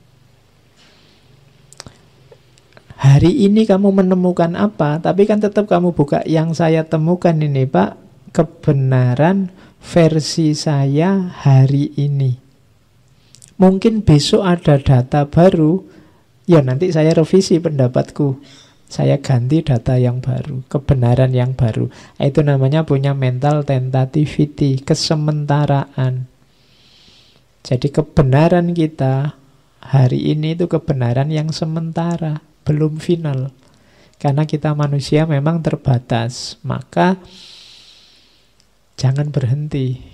Speaker 1: Hari ini kamu menemukan apa, tapi kan tetap kamu buka. Yang saya temukan ini Pak, kebenaran versi saya hari ini. Mungkin besok ada data baru, ya nanti saya revisi pendapatku. Saya ganti data yang baru, kebenaran yang baru. Itu namanya punya mental tentativity, kesementaraan. Jadi kebenaran kita hari ini itu kebenaran yang sementara, belum final. Karena kita manusia memang terbatas. Maka jangan berhenti.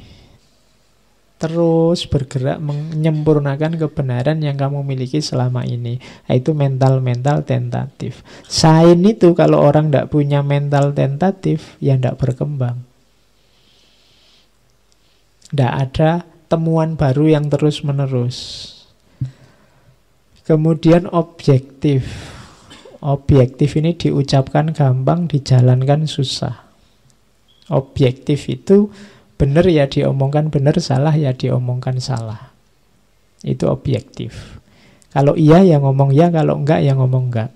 Speaker 1: Terus bergerak menyempurnakan kebenaran yang kamu miliki selama ini. Itu mental-mental tentatif. Sains itu kalau orang tidak punya mental tentatif, ya tidak berkembang. Tidak ada temuan baru yang terus-menerus. Kemudian objektif. Objektif ini diucapkan gampang, dijalankan susah. Objektif itu benar ya diomongkan benar, salah ya diomongkan salah. Itu objektif. Kalau iya ya ngomong ya, kalau enggak ya ngomong enggak.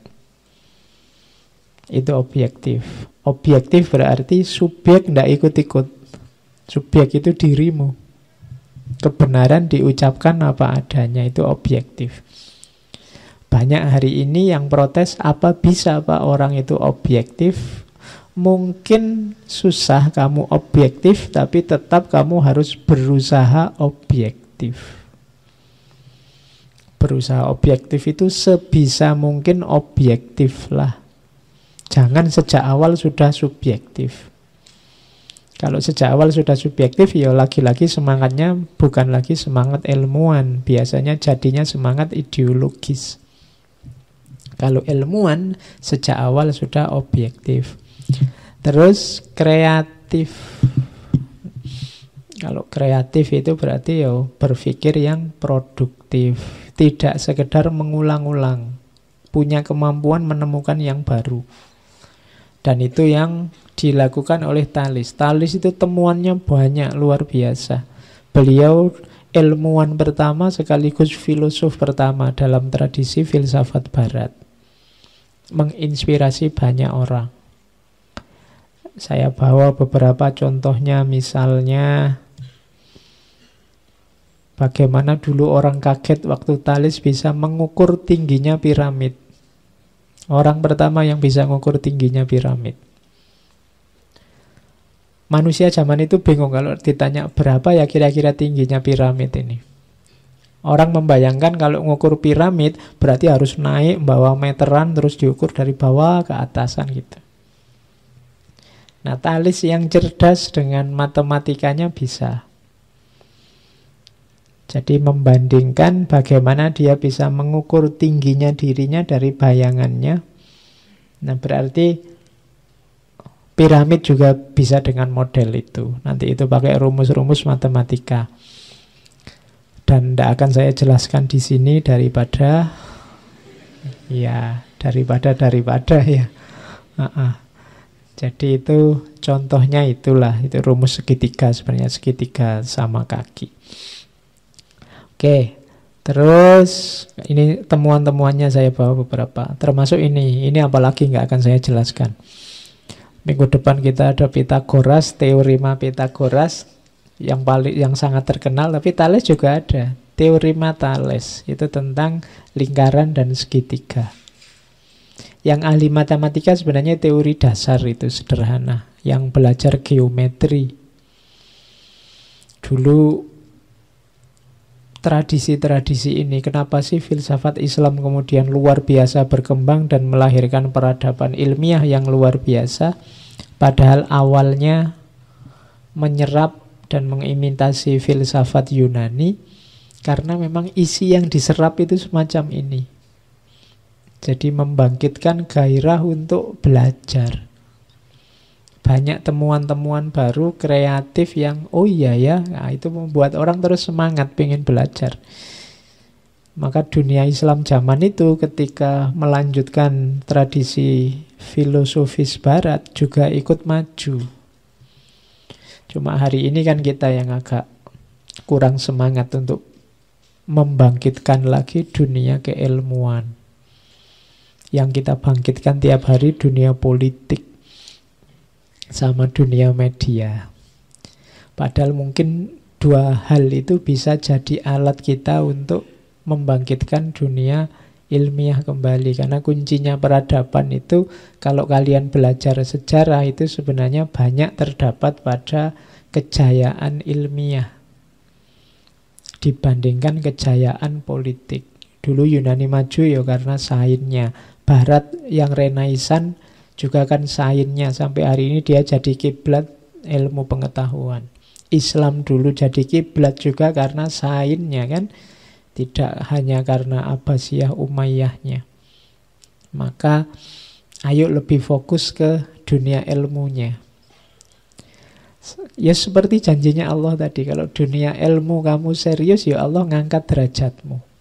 Speaker 1: Itu objektif. Objektif berarti subjek enggak ikut-ikut. Subjek itu dirimu. Kebenaran diucapkan apa adanya, itu objektif. Banyak hari ini yang protes, apa bisa Pak orang itu objektif? Mungkin susah kamu objektif, tapi tetap kamu harus berusaha objektif. Berusaha objektif itu sebisa mungkin objektif lah. Jangan sejak awal sudah subjektif. Kalau sejak awal sudah subjektif, ya lagi-lagi semangatnya bukan lagi semangat ilmuwan. Biasanya jadinya semangat ideologis. Kalau ilmuwan sejak awal sudah objektif. Terus kreatif. Kalau kreatif itu berarti ya berpikir yang produktif, tidak sekedar mengulang-ulang, punya kemampuan menemukan yang baru. Dan itu yang dilakukan oleh Thales. Thales itu temuannya banyak, luar biasa. Beliau ilmuwan pertama sekaligus filosof pertama dalam tradisi filsafat barat. Menginspirasi banyak orang. Saya bawa beberapa contohnya, misalnya bagaimana dulu orang kaget waktu Thales bisa mengukur tingginya piramid. Orang pertama yang bisa mengukur tingginya piramid. Manusia zaman itu bingung kalau ditanya berapa ya kira-kira tingginya piramid ini. Orang membayangkan kalau ngukur piramid berarti harus naik bawa meteran terus diukur dari bawah ke atasan gitu. Nah, Thales yang cerdas dengan matematikanya bisa. Jadi membandingkan bagaimana dia bisa mengukur tingginya dirinya dari bayangannya. Nah, berarti piramid juga bisa dengan model itu. Nanti itu pakai rumus-rumus matematika. Dan tidak akan saya jelaskan di sini daripada ya. Jadi itu contohnya itulah, itu rumus segitiga sebenarnya, segitiga sama kaki. Oke, terus ini temuan-temuannya saya bawa beberapa, termasuk ini apalagi nggak akan saya jelaskan. Minggu depan kita ada Pythagoras, teorema Pythagoras yang sangat terkenal, tapi Thales juga ada, teorema Thales, itu tentang lingkaran dan segitiga. Yang ahli matematika sebenarnya teori dasar itu sederhana, yang belajar geometri. Dulu tradisi-tradisi ini, kenapa sih filsafat Islam kemudian luar biasa berkembang dan melahirkan peradaban ilmiah yang luar biasa, padahal awalnya menyerap dan mengimitasi filsafat Yunani, karena memang isi yang diserap itu semacam ini. Jadi membangkitkan gairah untuk belajar. Banyak temuan-temuan baru, kreatif yang nah, itu membuat orang terus semangat pengen belajar. Maka dunia Islam zaman itu ketika melanjutkan tradisi filosofis barat juga ikut maju. Cuma hari ini kan kita yang agak kurang semangat untuk membangkitkan lagi dunia keilmuan. Yang kita bangkitkan tiap hari dunia politik sama dunia media. Padahal mungkin dua hal itu bisa jadi alat kita untuk membangkitkan dunia ilmiah kembali. Karena kuncinya peradaban itu, kalau kalian belajar sejarah, itu sebenarnya banyak terdapat pada kejayaan ilmiah dibandingkan kejayaan politik. Dulu Yunani maju ya karena sainsnya. Barat yang Renaissance juga kan sainsnya. Sampai hari ini dia jadi kiblat ilmu pengetahuan. Islam dulu jadi kiblat juga karena sainsnya kan. Tidak hanya karena Abbasiyah Umayyahnya. Maka ayo lebih fokus ke dunia ilmunya. Ya seperti janjinya Allah tadi, kalau dunia ilmu kamu serius, ya Allah ngangkat derajatmu.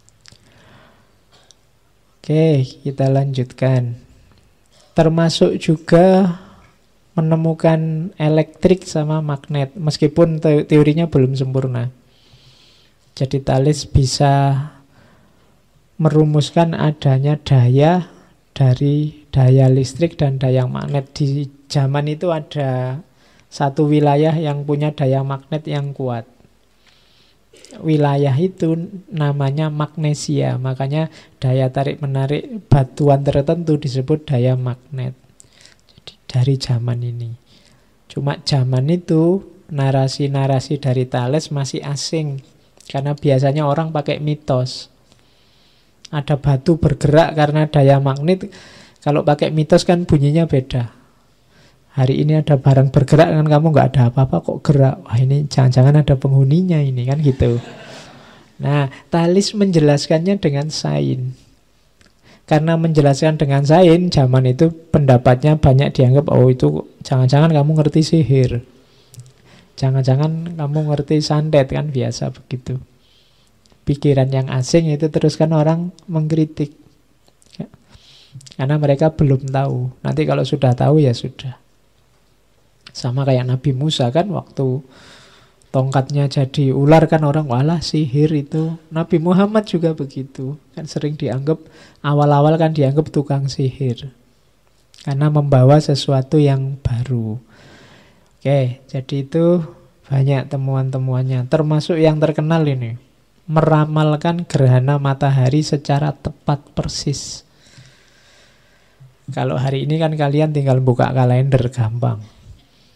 Speaker 1: Oke, kita lanjutkan. Termasuk juga menemukan elektrik sama magnet, meskipun teorinya belum sempurna. Jadi Thales bisa merumuskan adanya daya dari daya listrik dan daya magnet. Di zaman itu ada satu wilayah yang punya daya magnet yang kuat. Wilayah itu namanya magnesia, makanya daya tarik-menarik batuan tertentu disebut daya magnet. Jadi dari zaman ini. Cuma zaman itu narasi-narasi dari Thales masih asing, karena biasanya orang pakai mitos. Ada batu bergerak karena daya magnet, kalau pakai mitos kan bunyinya beda. Hari ini ada barang bergerak kan kamu nggak ada apa-apa kok gerak. Wah ini jangan-jangan ada penghuninya ini kan gitu. Nah, Thales menjelaskannya dengan sains. Karena menjelaskan dengan sains, zaman itu pendapatnya banyak dianggap, oh itu jangan-jangan kamu ngerti sihir. Jangan-jangan kamu ngerti santet, kan biasa begitu. Pikiran yang asing itu terus kan orang mengkritik. Karena mereka belum tahu. Nanti kalau sudah tahu ya sudah. Sama kayak Nabi Musa kan, waktu tongkatnya jadi ular kan orang, walah sihir itu. Nabi Muhammad juga begitu. Kan sering dianggap, awal-awal kan dianggap tukang sihir. Karena membawa sesuatu yang baru. Oke, jadi itu banyak temuan-temuannya. Termasuk yang terkenal ini, meramalkan gerhana matahari secara tepat persis. Kalau hari ini kan kalian tinggal buka kalender gampang.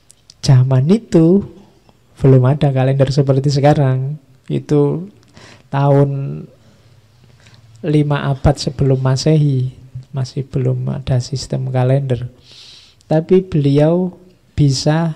Speaker 1: zaman itu belum ada kalender seperti sekarang. Itu tahun 5 abad sebelum Masehi, masih belum ada sistem kalender. Tapi beliau bisa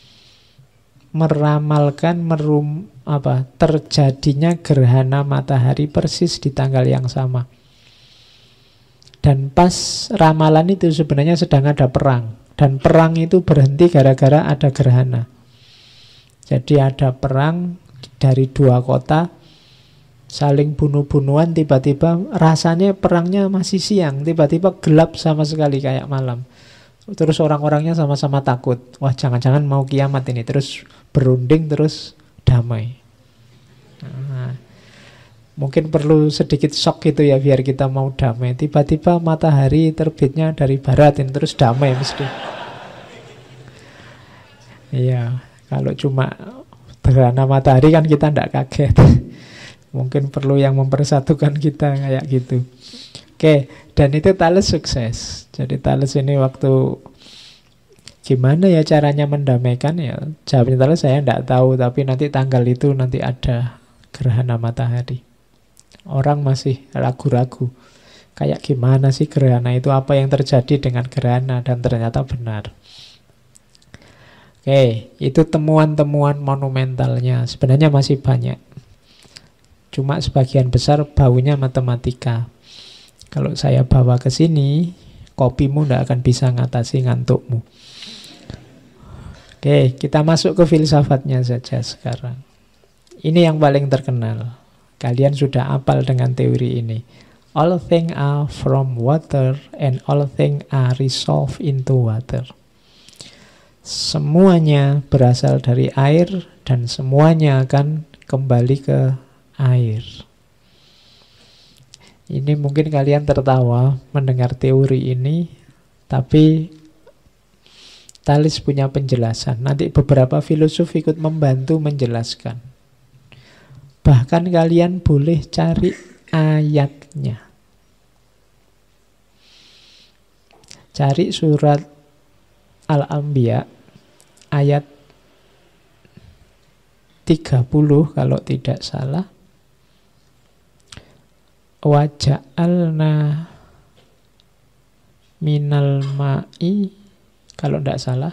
Speaker 1: meramalkan terjadinya gerhana matahari persis di tanggal yang sama. Dan pas ramalan itu sebenarnya sedang ada perang. Dan perang itu berhenti gara-gara ada gerhana. Jadi ada perang dari dua kota, saling bunuh-bunuhan, tiba-tiba rasanya perangnya masih siang, tiba-tiba gelap sama sekali kayak malam. Terus orang-orangnya sama-sama takut. Wah, jangan-jangan mau kiamat ini. Terus berunding, terus damai. Nah, mungkin perlu sedikit shock gitu ya biar kita mau damai. Tiba-tiba matahari terbitnya dari barat, terus damai mesti. Iya, kalau cuma gerhana matahari kan kita tidak kaget. Mungkin perlu yang mempersatukan kita kayak gitu. Oke, dan itu Thales sukses. Jadi Thales ini waktu gimana ya caranya mendamaikan ya, jawabnya Thales saya tidak tahu, tapi nanti tanggal itu nanti ada gerhana matahari. Orang masih ragu-ragu. Kayak gimana sih gerhana itu, apa yang terjadi dengan gerhana, dan ternyata benar. Oke, itu temuan-temuan monumentalnya. Sebenarnya masih banyak. Cuma sebagian besar baunya matematika. Kalau saya bawa ke sini, kopimu tidak akan bisa ngatasi ngantukmu. Oke, kita masuk ke filsafatnya saja sekarang. Ini yang paling terkenal. Kalian sudah hafal dengan teori ini. All things are from water and all things are resolved into water. Semuanya berasal dari air dan semuanya akan kembali ke air. Ini mungkin kalian tertawa mendengar teori ini, tapi Thales punya penjelasan. Nanti beberapa filosof ikut membantu menjelaskan. Bahkan kalian boleh cari ayatnya. Cari surat Al-Anbiya ayat 30 kalau tidak salah. Waja'alna minal ma'i, kalau tidak salah,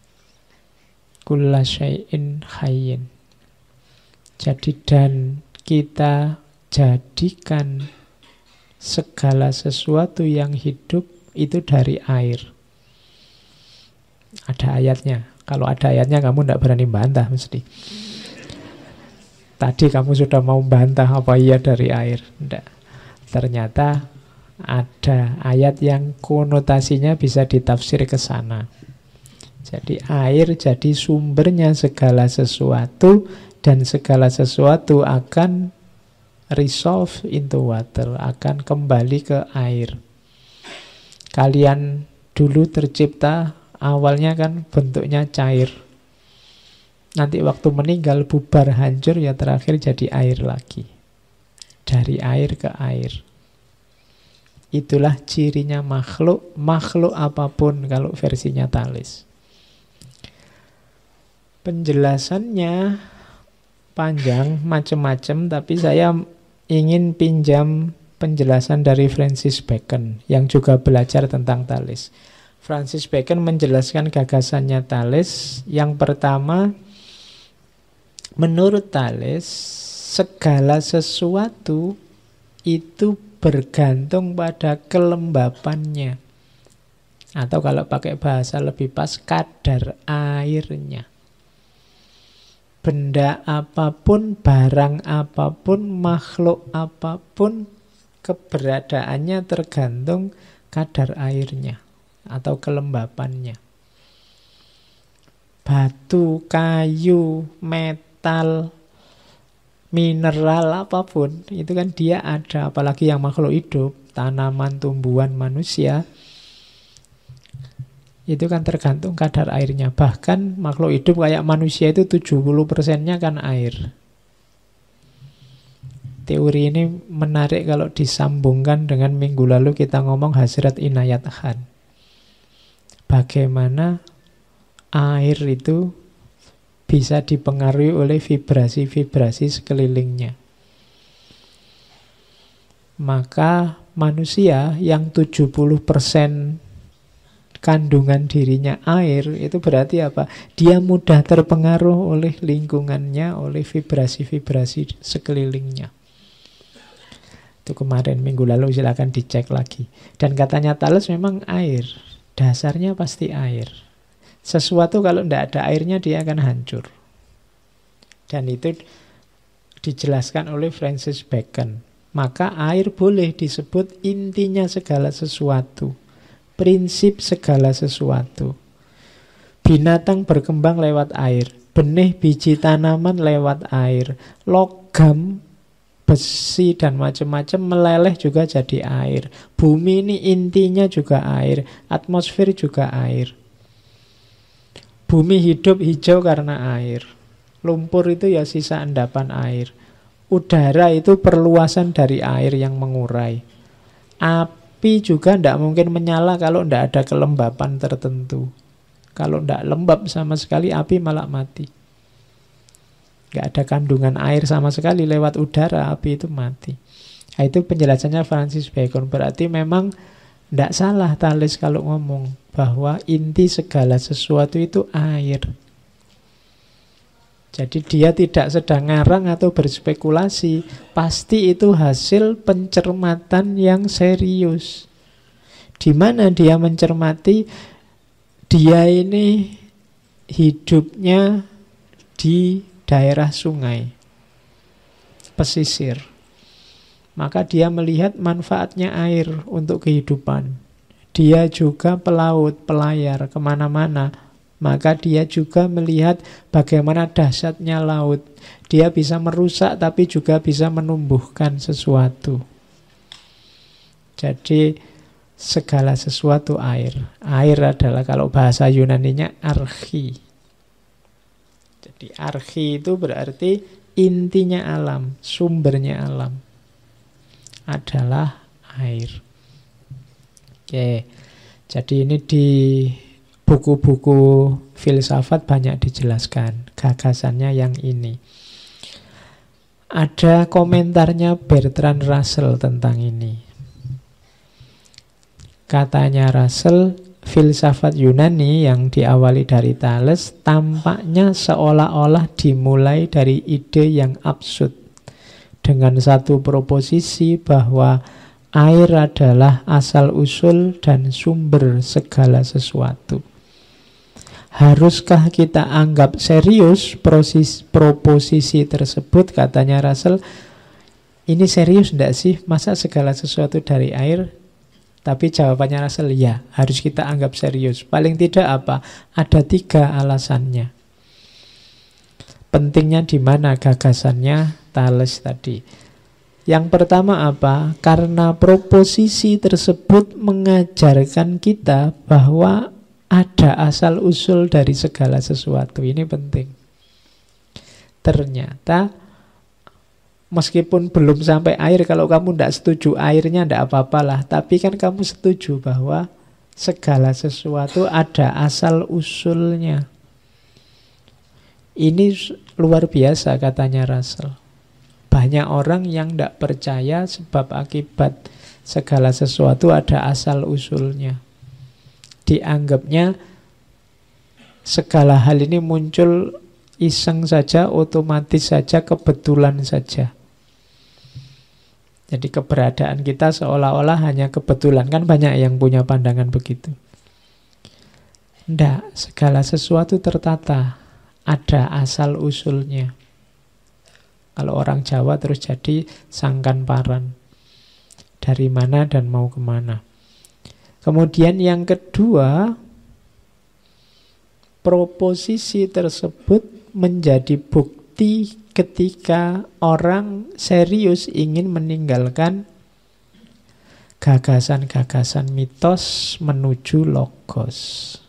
Speaker 1: kulla syai'in hayyin. Jadi dan kita jadikan segala sesuatu yang hidup itu dari air. Ada ayatnya. Kalau ada ayatnya kamu tidak berani bantah mesti. Tadi kamu sudah mau bantah apa iya dari air. Tidak. Ternyata ada ayat yang konotasinya bisa ditafsir ke sana. Jadi air jadi sumbernya segala sesuatu, dan segala sesuatu akan resolve into water, akan kembali ke air. Kalian dulu tercipta awalnya kan bentuknya cair. Nanti waktu meninggal bubar hancur ya terakhir jadi air lagi. Dari air ke air. Itulah cirinya makhluk. Makhluk apapun kalau versinya Thales. Penjelasannya panjang, macam-macam, tapi saya ingin pinjam penjelasan dari Francis Bacon yang juga belajar tentang Thales. Francis Bacon menjelaskan gagasannya Thales. Yang pertama, menurut Thales, segala sesuatu itu bergantung pada kelembapannya. Atau kalau pakai bahasa lebih pas, kadar airnya. Benda apapun, barang apapun, makhluk apapun, keberadaannya tergantung kadar airnya atau kelembapannya. Batu, kayu, metal, mineral apapun, itu kan dia ada, apalagi yang makhluk hidup, tanaman, tumbuhan, manusia, itu kan tergantung kadar airnya. Bahkan makhluk hidup kayak manusia itu 70%-nya kan air. Teori ini menarik kalau disambungkan dengan minggu lalu kita ngomong Hasrat Inayat Khan. Bagaimana air itu bisa dipengaruhi oleh vibrasi-vibrasi sekelilingnya. Maka manusia yang 70% kandungan dirinya air, itu berarti apa? Dia mudah terpengaruh oleh lingkungannya, oleh vibrasi-vibrasi sekelilingnya. Itu kemarin, minggu lalu, silakan dicek lagi. Dan katanya Thales memang air, dasarnya pasti air. Sesuatu kalau tidak ada airnya dia akan hancur. Dan itu dijelaskan oleh Francis Bacon. Maka air boleh disebut intinya segala sesuatu, prinsip segala sesuatu. Binatang berkembang lewat air, benih biji tanaman lewat air, logam, besi dan macam-macam meleleh juga jadi air. Bumi ini intinya juga air, atmosfer juga air. Bumi hidup hijau karena air. Lumpur itu ya sisa endapan air. Udara itu perluasan dari air yang mengurai. Api juga tidak mungkin menyala kalau tidak ada kelembapan tertentu. Kalau tidak lembab sama sekali, api malah mati. Tidak ada kandungan air sama sekali, lewat udara api itu mati. Nah, itu penjelasannya Francis Bacon. Berarti memang tidak salah Thales kalau ngomong bahwa inti segala sesuatu itu air. Jadi dia tidak sedang ngarang atau berspekulasi. Pasti itu hasil pencermatan yang serius. Di mana dia mencermati? Dia ini hidupnya di daerah sungai, pesisir. Maka dia melihat manfaatnya air untuk kehidupan. Dia juga pelaut, pelayar kemana-mana. Maka dia juga melihat bagaimana dahsyatnya laut. Dia bisa merusak tapi juga bisa menumbuhkan sesuatu. Jadi segala sesuatu air. Air adalah kalau bahasa Yunaninya archi. Jadi archi itu berarti intinya alam, sumbernya alam adalah air. Oke. Jadi ini di buku-buku filsafat banyak dijelaskan gagasannya yang ini. Ada komentarnya Bertrand Russell tentang ini. Katanya Russell, filsafat Yunani yang diawali dari Thales tampaknya seolah-olah dimulai dari ide yang absurd, dengan satu proposisi bahwa air adalah asal-usul dan sumber segala sesuatu. Haruskah kita anggap serius proposisi tersebut? Katanya Russell, ini serius enggak sih? Masa segala sesuatu dari air? Tapi jawabannya Russell, ya, harus kita anggap serius. Paling tidak apa? Ada 3 alasannya. Pentingnya di mana gagasannya Thales tadi? Yang pertama apa? Karena proposisi tersebut mengajarkan kita bahwa ada asal-usul dari segala sesuatu. Ini penting. Ternyata meskipun belum sampai air, kalau kamu tidak setuju airnya tidak apa-apalah. Tapi kan kamu setuju bahwa segala sesuatu ada asal-usulnya. Ini luar biasa katanya Russell. Banyak orang yang tidak percaya sebab akibat segala sesuatu ada asal-usulnya. Dianggapnya segala hal ini muncul iseng saja, otomatis saja, kebetulan saja. Jadi keberadaan kita seolah-olah hanya kebetulan. Kan banyak yang punya pandangan begitu. Tidak, segala sesuatu tertata, ada asal-usulnya. Kalau orang Jawa terus jadi sangkan paran. Dari mana dan mau kemana. Kemudian yang kedua, proposisi tersebut menjadi bukti ketika orang serius ingin meninggalkan gagasan-gagasan mitos menuju logos.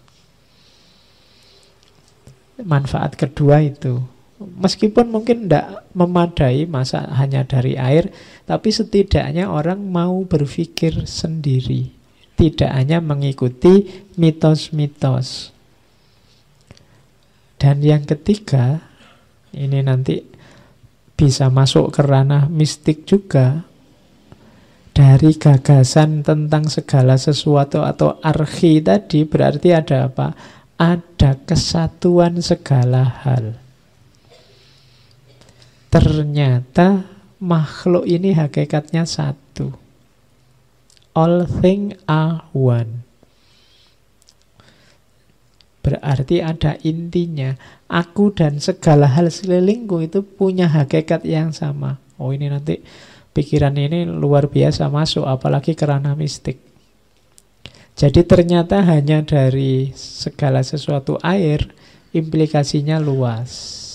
Speaker 1: Manfaat kedua itu. Meskipun mungkin tidak memadai masa hanya dari air, tapi setidaknya orang mau berpikir sendiri. Tidak hanya mengikuti mitos-mitos. Dan yang ketiga, ini nanti bisa masuk ke ranah mistik juga. Dari gagasan tentang segala sesuatu atau archi tadi berarti ada apa? Ada kesatuan segala hal. Ternyata makhluk ini hakikatnya satu. All things are one. Berarti ada intinya. Aku dan segala hal sekelilingku itu punya hakikat yang sama. Oh, ini nanti pikiran ini luar biasa masuk, apalagi ke ranah mistik. Jadi ternyata hanya dari segala sesuatu air, implikasinya luas.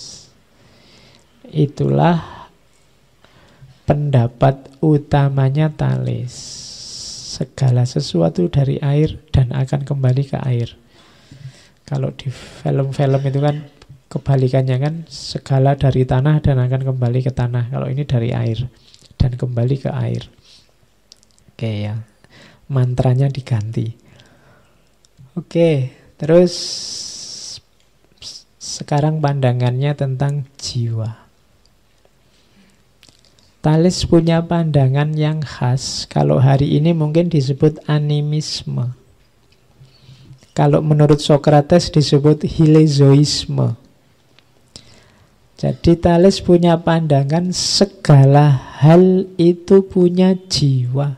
Speaker 1: Itulah pendapat utamanya Thales. Segala sesuatu dari air dan akan kembali ke air. Kalau di film-film itu kan kebalikannya kan, segala dari tanah dan akan kembali ke tanah. Kalau ini dari air dan kembali ke air. Oke ya, mantranya diganti. Oke, terus sekarang pandangannya tentang jiwa. Thales punya pandangan yang khas. Kalau hari ini mungkin disebut animisme. Kalau menurut Socrates disebut hilezoisme. Jadi Thales punya pandangan segala hal itu punya jiwa.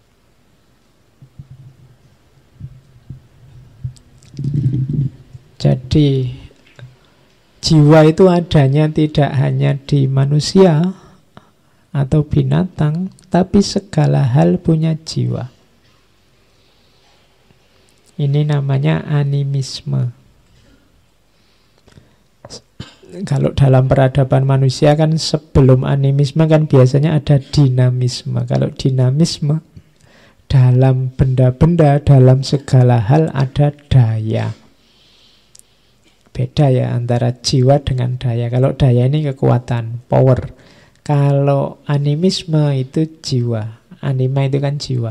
Speaker 1: Jadi jiwa itu adanya tidak hanya di manusia atau binatang, tapi segala hal punya jiwa. Ini namanya animisme. Kalau dalam peradaban manusia kan sebelum animisme kan biasanya ada dinamisme. Kalau dinamisme, dalam benda-benda, dalam segala hal ada daya. Beda ya antara jiwa dengan daya. Kalau daya ini kekuatan, power. Kalau animisme itu jiwa. Anima itu kan jiwa.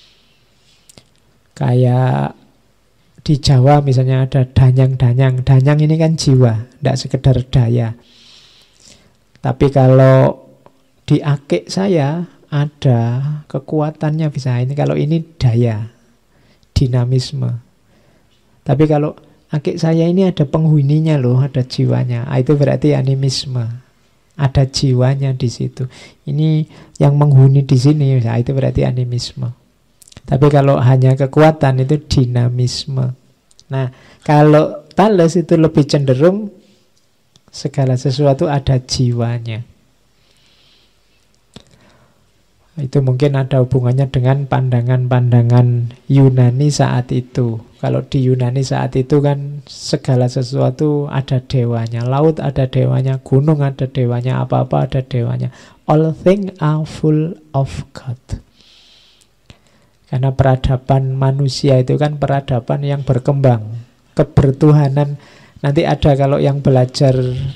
Speaker 1: Kayak di Jawa misalnya ada danyang-danyang. Danyang ini kan jiwa, tidak sekedar daya. Tapi kalau di akik saya ada kekuatannya bisa. Ini kalau ini daya, dinamisme. Tapi kalau akik saya ini ada penghuninya loh, ada jiwanya. Itu berarti animisme. Ada jiwanya di situ. Ini yang menghuni di sini, itu berarti animisme. Tapi kalau hanya kekuatan itu dinamisme. Nah, kalau Thales itu lebih cenderung segala sesuatu ada jiwanya. Itu mungkin ada hubungannya dengan pandangan-pandangan Yunani saat itu. Kalau di Yunani saat itu kan segala sesuatu ada dewanya. Laut ada dewanya, gunung ada dewanya, apa-apa ada dewanya. All things are full of God. Karena peradaban manusia itu kan peradaban yang berkembang. Kebertuhanan, nanti ada kalau yang belajar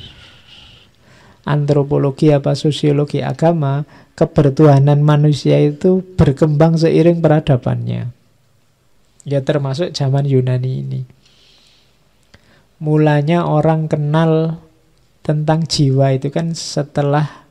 Speaker 1: antropologi apa sosiologi agama, kebertuhanan manusia itu berkembang seiring peradabannya. Ya termasuk zaman Yunani ini. Mulanya orang kenal tentang jiwa itu kan setelah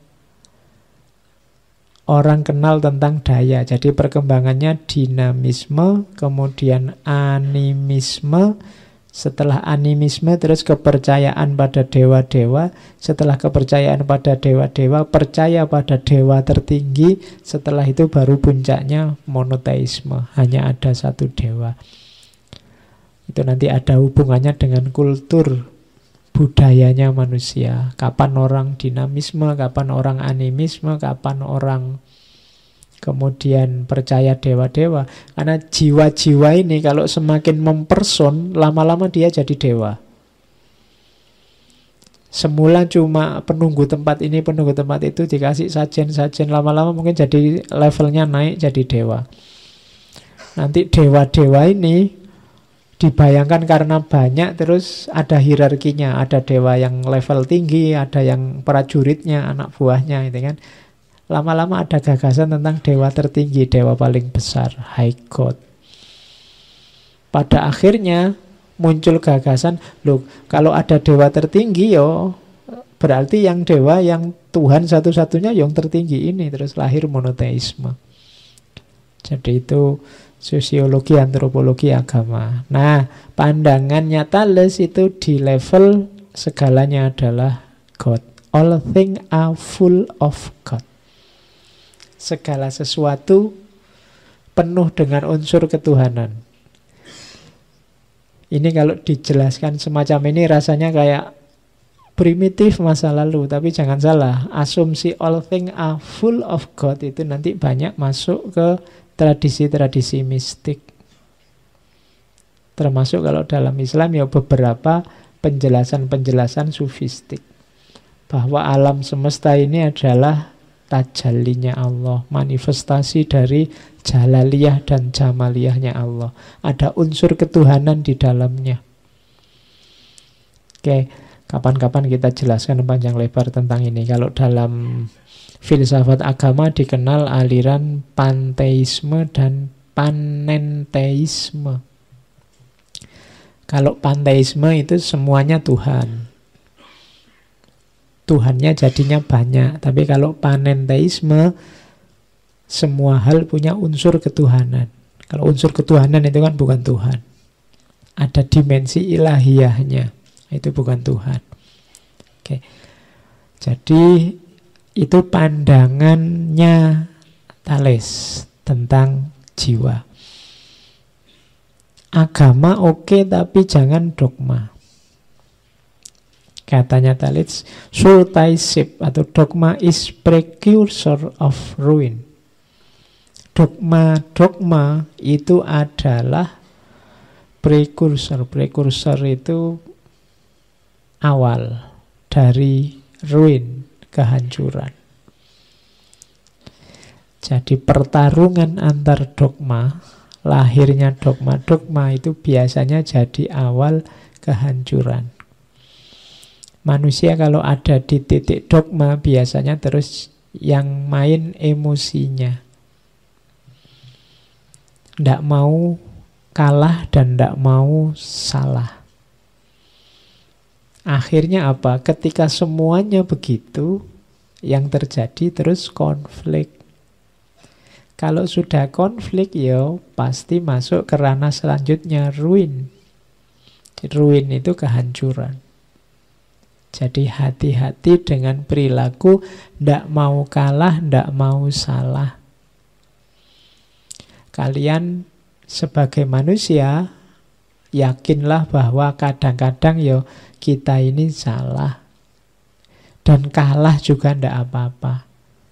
Speaker 1: orang kenal tentang daya. Jadi perkembangannya dinamisme, kemudian animisme, setelah animisme terus kepercayaan pada dewa-dewa, setelah kepercayaan pada dewa-dewa, percaya pada dewa tertinggi, setelah itu baru puncaknya monoteisme, hanya ada satu dewa. Itu nanti ada hubungannya dengan kultur budayanya manusia. Kapan orang dinamisme, kapan orang animisme, kapan orang kemudian percaya dewa-dewa. Karena jiwa-jiwa ini kalau semakin memperson, lama-lama dia jadi dewa. Semula cuma penunggu tempat ini, penunggu tempat itu, dikasih sajen-sajen, lama-lama mungkin jadi levelnya naik jadi dewa. Nanti dewa-dewa ini dibayangkan karena banyak, terus ada hierarkinya. Ada dewa yang level tinggi, ada yang prajuritnya, anak buahnya, gitu kan. Lama-lama ada gagasan tentang dewa tertinggi, dewa paling besar, high god. Pada akhirnya muncul gagasan, loh kalau ada dewa tertinggi yo berarti yang dewa, yang Tuhan satu-satunya yang tertinggi ini. Terus lahir monoteisme. Jadi itu sosiologi, antropologi, agama. Nah, pandangannya Thales itu di level segalanya adalah God. All things are full of God. Segala sesuatu penuh dengan unsur ketuhanan. Ini kalau dijelaskan semacam ini rasanya kayak primitif masa lalu. Tapi jangan salah, asumsi all things are full of God itu nanti banyak masuk ke tradisi-tradisi mistik. Termasuk kalau dalam Islam ya beberapa penjelasan-penjelasan sufistik. Bahwa alam semesta ini adalah tajallinya Allah, manifestasi dari jalaliyah dan jamaliyahnya Allah. Ada unsur ketuhanan di dalamnya. Oke, kapan-kapan kita jelaskan panjang lebar tentang ini. Kalau dalam filsafat agama dikenal aliran panteisme dan panenteisme. Kalau panteisme itu semuanya Tuhan. Tuhannya jadinya banyak. Tapi kalau panenteisme, semua hal punya unsur ketuhanan. Kalau unsur ketuhanan itu kan bukan Tuhan. Ada dimensi ilahiyahnya. Itu bukan Tuhan. Oke. Jadi itu pandangannya Thales tentang jiwa. Agama oke, tapi jangan dogma. Katanya Thales, sultaisip atau dogma is precursor of ruin. Dogma itu adalah precursor. Precursor itu awal dari ruin, kehancuran. Jadi pertarungan antar dogma, lahirnya dogma-dogma itu biasanya jadi awal kehancuran. Manusia kalau ada di titik dogma biasanya terus yang main emosinya. Tidak mau kalah dan tidak mau salah. Akhirnya apa? Ketika semuanya begitu, yang terjadi terus konflik. Kalau sudah konflik, ya pasti masuk ke ranah selanjutnya, ruin. Ruin itu kehancuran. Jadi hati-hati dengan perilaku ndak mau kalah, ndak mau salah. Kalian sebagai manusia yakinlah bahwa kadang-kadang ya kita ini salah. Dan kalah juga ndak apa-apa.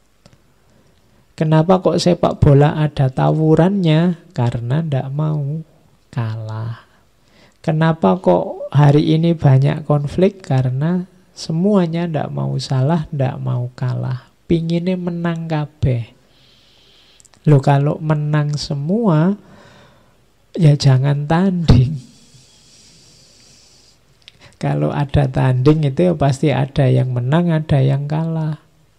Speaker 1: Kenapa kok sepak bola ada tawurannya? Karena ndak mau kalah. Kenapa kok hari ini banyak konflik? Karena semuanya ndak mau salah, ndak mau kalah. Pinginnya menang kabeh. Loh kalau menang semua, ya jangan tanding. Kalau ada tanding itu ya pasti ada yang menang, ada yang kalah.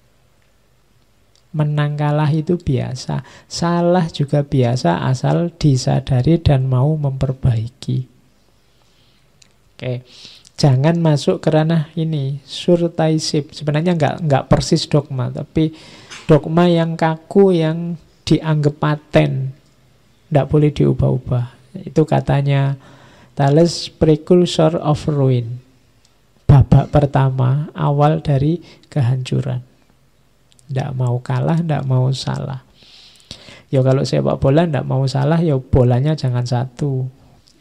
Speaker 1: Menang kalah itu biasa. Salah juga biasa asal disadari dan mau memperbaiki. Oke, jangan masuk ke ranah ini, surtaisip. Sebenarnya nggak persis dogma, tapi dogma yang kaku, yang dianggap paten, nggak boleh diubah-ubah. Itu katanya Thales, precursor of ruin. Babak pertama, awal dari kehancuran. Nggak mau kalah, nggak mau salah. Ya kalau sepak bola nggak mau salah, ya bolanya jangan satu.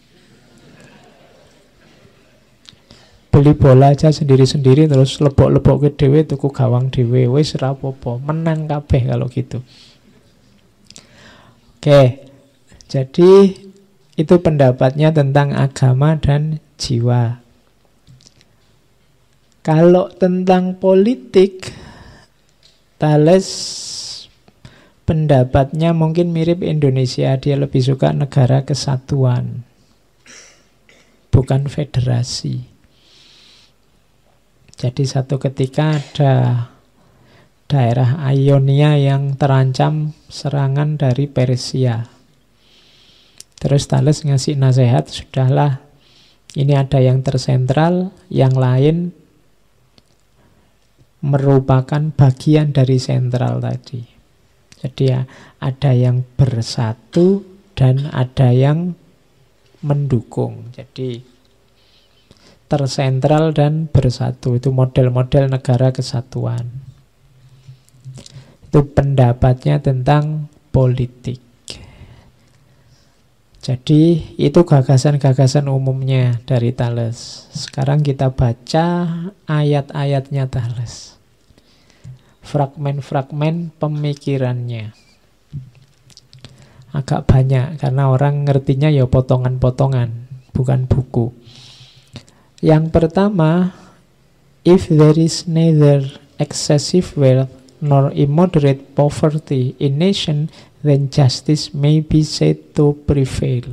Speaker 1: Beli bola aja sendiri-sendiri terus lebok-lebok ke dhewe tuku gawang dhewe wis ora apa-apa, menang kabeh kalau gitu. Oke. Jadi itu pendapatnya tentang agama dan jiwa. Kalau tentang politik, Thales pendapatnya mungkin mirip Indonesia, dia lebih suka negara kesatuan, bukan federasi. Jadi satu ketika ada daerah Ionia yang terancam serangan dari Persia. Terus Thales ngasih nasihat, sudahlah Ini ada yang tersentral, yang lain merupakan bagian dari sentral tadi. Jadi ya, ada yang bersatu dan ada yang mendukung. Jadi tersentral dan bersatu, itu model-model negara kesatuan. Itu pendapatnya tentang politik. Jadi itu gagasan-gagasan umumnya dari Thales. Sekarang kita baca ayat-ayatnya Thales. Fragmen-fragmen pemikirannya. Agak banyak karena orang ngertinya ya potongan-potongan, bukan buku. Yang pertama, if there is neither excessive wealth nor immoderate poverty in nation, then justice may be said to prevail.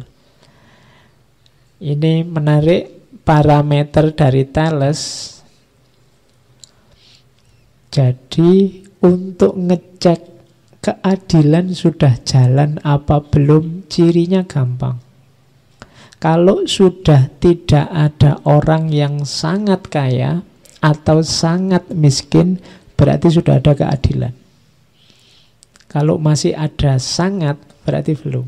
Speaker 1: Ini menarik parameter dari Thales. Jadi untuk ngecek keadilan sudah jalan apa belum, cirinya gampang. Kalau sudah tidak ada orang yang sangat kaya atau sangat miskin, berarti sudah ada keadilan. Kalau masih ada sangat, berarti belum.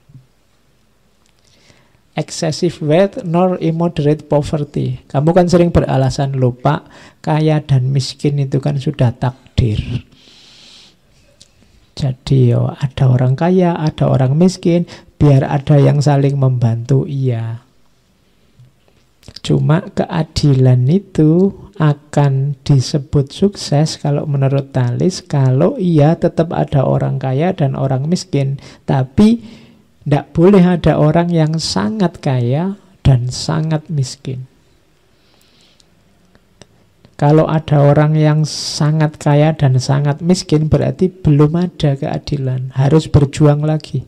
Speaker 1: Excessive wealth nor immoderate poverty. Kamu kan sering beralasan, lupa kaya dan miskin itu kan sudah takdir. Jadi ada orang kaya, ada orang miskin, biar ada yang saling membantu, iya. Cuma keadilan itu akan disebut sukses kalau menurut Thales kalau iya tetap ada orang kaya dan orang miskin. Tapi tidak boleh ada orang yang sangat kaya dan sangat miskin. Kalau ada orang yang sangat kaya dan sangat miskin, berarti belum ada keadilan. Harus berjuang lagi.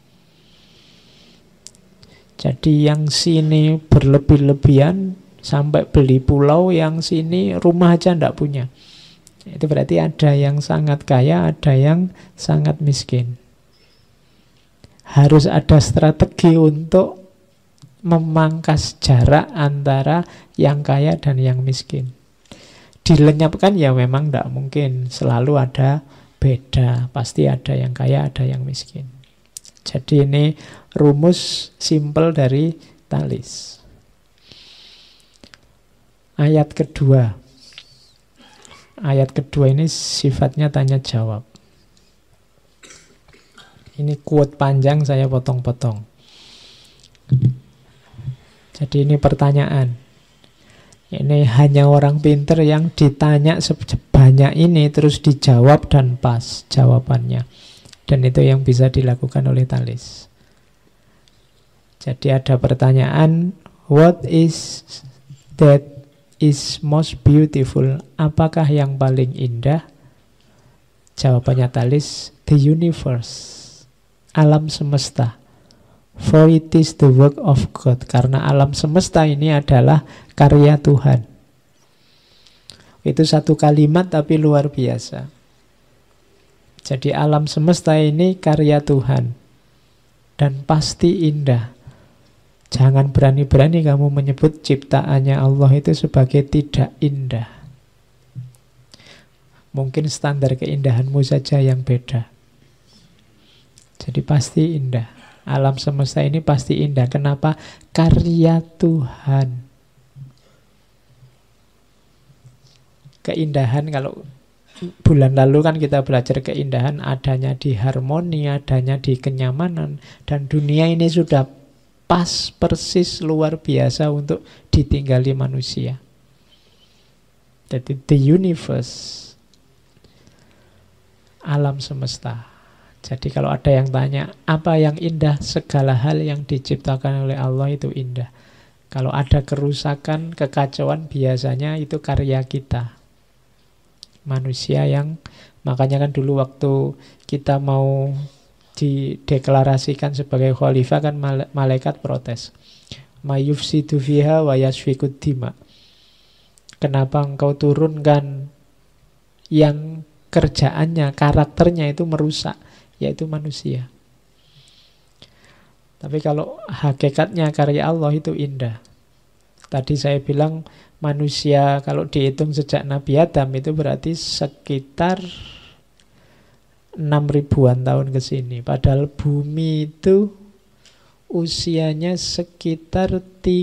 Speaker 1: Jadi yang sini berlebih-lebihan sampai beli pulau, yang sini rumah aja ndak punya. Itu berarti ada yang sangat kaya, ada yang sangat miskin. Harus ada strategi untuk memangkas jarak antara yang kaya dan yang miskin. Dilenyapkan ya memang ndak mungkin, selalu ada beda. Pasti ada yang kaya, ada yang miskin. Jadi ini rumus simpel dari Thales. Ayat kedua. Ayat kedua ini sifatnya tanya jawab. Ini quote panjang, saya potong-potong. Jadi ini pertanyaan. Ini hanya orang pinter yang ditanya sebanyak ini terus dijawab dan pas jawabannya. Dan itu yang bisa dilakukan oleh Thales. Jadi ada pertanyaan, what is that is most beautiful? Apakah yang paling indah? Jawabannya Thales, the universe, alam semesta. For it is the work of God. Karena alam semesta ini adalah karya Tuhan. Itu satu kalimat tapi luar biasa. Jadi alam semesta ini karya Tuhan dan pasti indah. Jangan berani-berani kamu menyebut ciptaannya Allah itu sebagai tidak indah. Mungkin standar keindahanmu saja yang beda. Jadi pasti indah. Alam semesta ini pasti indah. Kenapa? Karya Tuhan. Keindahan, kalau bulan lalu kan kita belajar keindahan adanya di harmoni, adanya di kenyamanan. Dan dunia ini sudah pas, persis, luar biasa untuk ditinggali manusia. Jadi the universe, alam semesta. Jadi kalau ada yang tanya, apa yang indah? Segala hal yang diciptakan oleh Allah itu indah. Kalau ada kerusakan, kekacauan, biasanya itu karya kita. Manusia yang, makanya kan dulu waktu kita mau dideklarasikan sebagai khalifah kan malaikat protes. Ma yufsidu fiha wa yasfikud dima. Kenapa engkau turunkan yang kerjaannya, karakternya itu merusak, yaitu manusia. Tapi kalau hakikatnya karya Allah itu indah. Tadi saya bilang manusia kalau dihitung sejak Nabi Adam itu berarti sekitar 6.000-an tahun ke sini. Padahal bumi itu usianya sekitar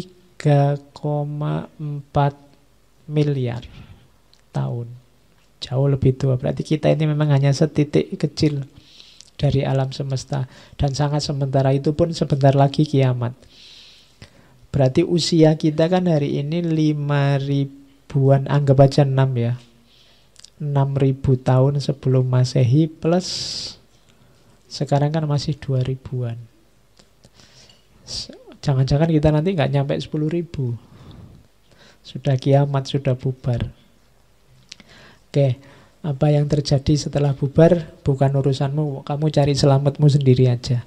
Speaker 1: 3,4 miliar tahun. Jauh lebih tua. Berarti kita ini memang hanya setitik kecil dari alam semesta. Dan sangat sementara, itu pun sebentar lagi kiamat. Berarti usia kita kan hari ini 5.000-an, anggap aja 6 ya. 6.000 tahun sebelum Masehi plus sekarang kan masih 2.000-an. Jangan-jangan kita nanti nggak nyampe 10.000. Sudah kiamat, sudah bubar. Oke, apa yang terjadi setelah bubar bukan urusanmu, kamu cari selamatmu sendiri aja.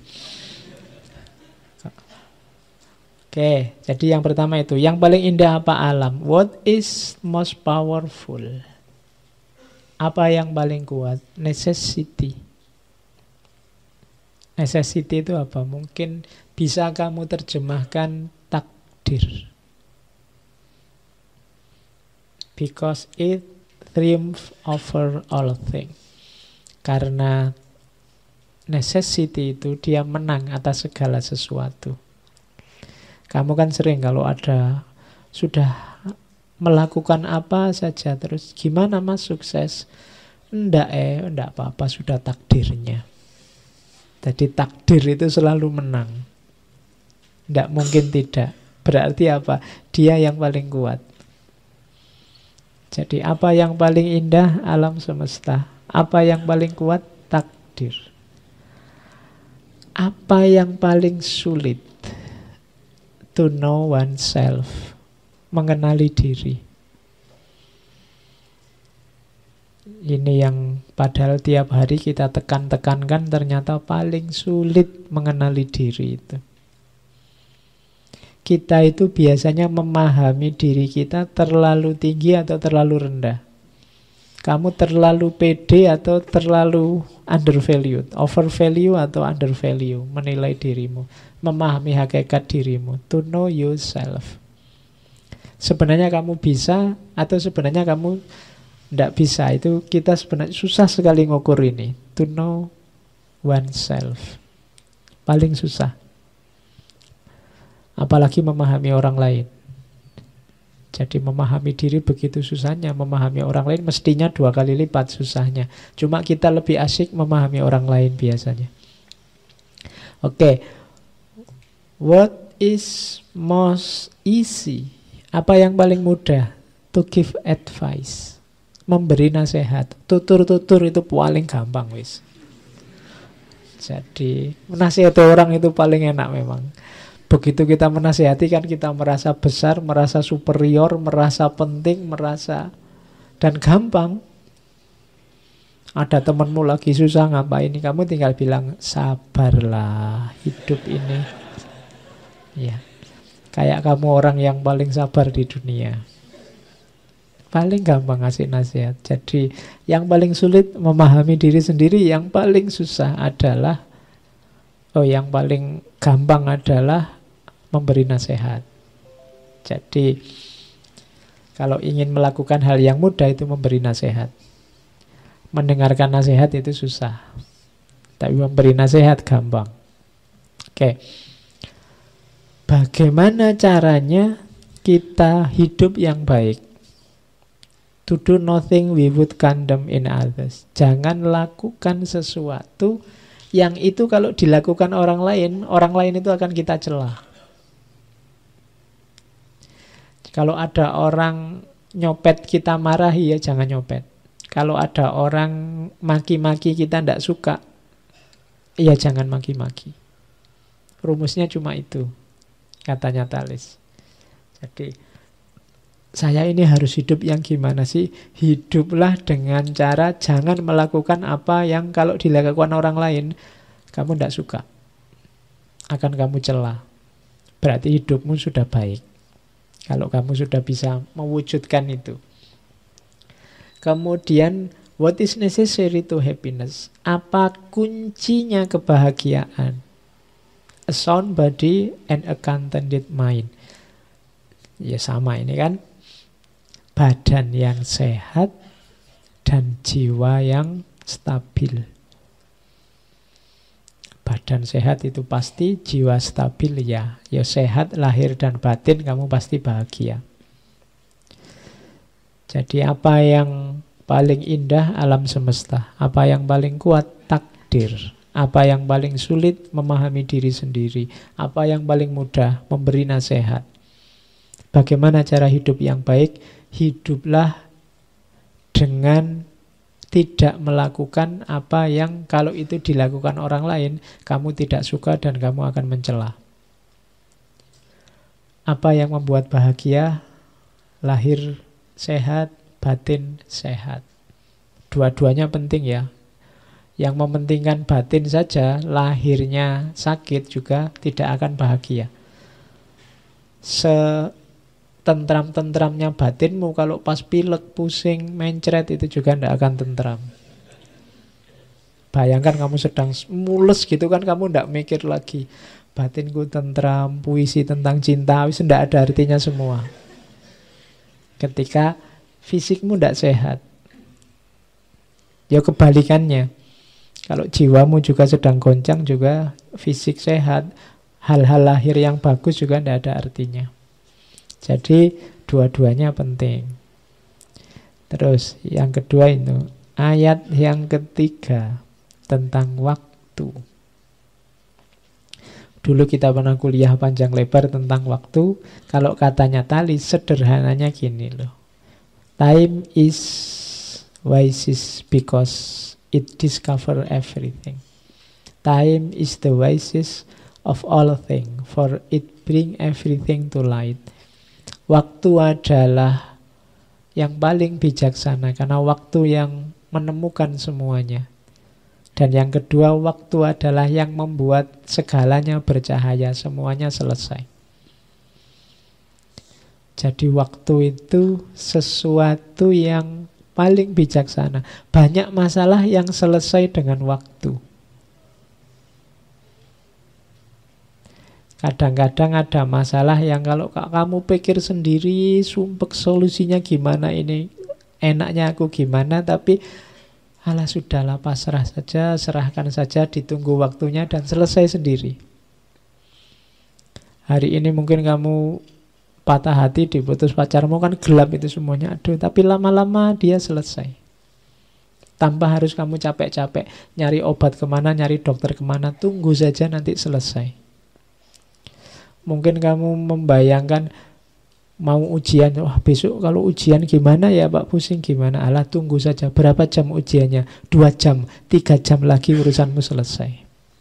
Speaker 1: Oke, jadi yang pertama itu. Yang paling indah apa alam? What is most powerful? Apa yang paling kuat? Necessity. Necessity itu apa? Mungkin bisa kamu terjemahkan takdir. Because it triumph over all things. Karena necessity itu dia menang atas segala sesuatu. Kamu kan sering kalau ada sudah melakukan apa saja terus gimana mas sukses? Enggak apa-apa, sudah takdirnya. Jadi takdir itu selalu menang. Enggak mungkin tidak. Berarti apa? Dia yang paling kuat. Jadi apa yang paling indah? Alam semesta. Apa yang paling kuat? Takdir. Apa yang paling sulit? To know oneself, mengenali diri. Ini yang padahal tiap hari kita tekankan, ternyata paling sulit mengenali diri itu. Kita itu biasanya memahami diri kita terlalu tinggi atau terlalu rendah. Kamu terlalu pede atau terlalu undervalued, overvalue atau undervalue, menilai dirimu, memahami hakikat dirimu, to know yourself. Sebenarnya kamu bisa atau sebenarnya kamu tidak bisa, itu kita sebenarnya susah sekali ngukur ini. To know oneself paling susah. Apalagi memahami orang lain. Jadi memahami diri begitu susahnya, memahami orang lain mestinya 2 kali lipat susahnya. Cuma kita lebih asik memahami orang lain biasanya. Oke. What is most easy? Apa yang paling mudah? To give advice. Memberi nasihat. Tutur-tutur itu paling gampang wis. Jadi menasihati orang itu paling enak memang. Begitu kita menasihati kan kita merasa besar, merasa superior, merasa penting, merasa dan gampang. Ada temanmu lagi susah ngapain, kamu tinggal bilang sabarlah, hidup ini. Ya. Kayak kamu orang yang paling sabar di dunia. Paling gampang ngasih nasihat. Jadi yang paling sulit memahami diri sendiri, yang paling susah adalah yang paling gampang adalah memberi nasihat. Jadi kalau ingin melakukan hal yang mudah itu memberi nasihat. Mendengarkan nasihat itu susah. Tapi memberi nasihat gampang. Oke. Bagaimana caranya kita hidup yang baik? To do nothing we would condemn in others. Jangan lakukan sesuatu yang itu kalau dilakukan orang lain itu akan kita celah. Kalau ada orang nyopet kita marahi, ya jangan nyopet. Kalau ada orang maki-maki kita tidak suka, ya jangan maki-maki. Rumusnya cuma itu, katanya Thales. Jadi saya ini harus hidup yang gimana sih? Hiduplah dengan cara jangan melakukan apa yang kalau dilakukan orang lain kamu tidak suka, akan kamu celah. Berarti hidupmu sudah baik kalau kamu sudah bisa mewujudkan itu. Kemudian, what is necessary to happiness? Apa kuncinya kebahagiaan? A sound body and a contented mind. Ya sama ini kan, badan yang sehat dan jiwa yang stabil. Badan sehat itu pasti, jiwa stabil ya. Ya sehat lahir dan batin, kamu pasti bahagia. Jadi apa yang paling indah? Alam semesta. Apa yang paling kuat? Takdir. Apa yang paling sulit? Memahami diri sendiri. Apa yang paling mudah? Memberi nasihat. Bagaimana cara hidup yang baik? Hiduplah dengan tidak melakukan apa yang kalau itu dilakukan orang lain, kamu tidak suka dan kamu akan mencela. Apa yang membuat bahagia? Lahir sehat, batin sehat. Dua-duanya penting ya. Yang mementingkan batin saja, lahirnya sakit juga tidak akan bahagia. Tentram-tentramnya batinmu, kalau pas pilek, pusing, mencret, itu juga tidak akan tentram. Bayangkan kamu sedang mules gitu kan, kamu tidak mikir lagi. Batinku tentram, puisi tentang cinta, tidak ada artinya semua. Ketika fisikmu tidak sehat. Ya kebalikannya. Kalau jiwamu juga sedang goncang, juga fisik sehat, hal-hal lahir yang bagus juga tidak ada artinya. Jadi dua-duanya penting. Terus yang kedua itu, ayat yang ketiga tentang waktu. Dulu kita pernah kuliah panjang lebar tentang waktu. Kalau katanya Tali, sederhananya gini loh. Time is wisest because it discover everything. Time is the wisest of all things, for it bring everything to light. Waktu adalah yang paling bijaksana, karena waktu yang menemukan semuanya. Dan yang kedua, waktu adalah yang membuat segalanya bercahaya, semuanya selesai. Jadi waktu itu sesuatu yang paling bijaksana. Banyak masalah yang selesai dengan waktu. Kadang-kadang ada masalah yang kalau kamu pikir sendiri, sumpek solusinya gimana ini, enaknya aku gimana, tapi alah sudahlah, pasrah saja, serahkan saja, ditunggu waktunya dan selesai sendiri. Hari ini mungkin kamu patah hati, diputus pacarmu, kan gelap itu semuanya, aduh, tapi lama-lama dia selesai. Tanpa harus kamu capek-capek nyari obat kemana, nyari dokter kemana, tunggu saja nanti selesai. Mungkin kamu membayangkan mau ujian, wah besok kalau ujian gimana ya Pak, pusing gimana, alah tunggu saja, berapa jam ujiannya, 2 jam, 3 jam lagi urusanmu selesai.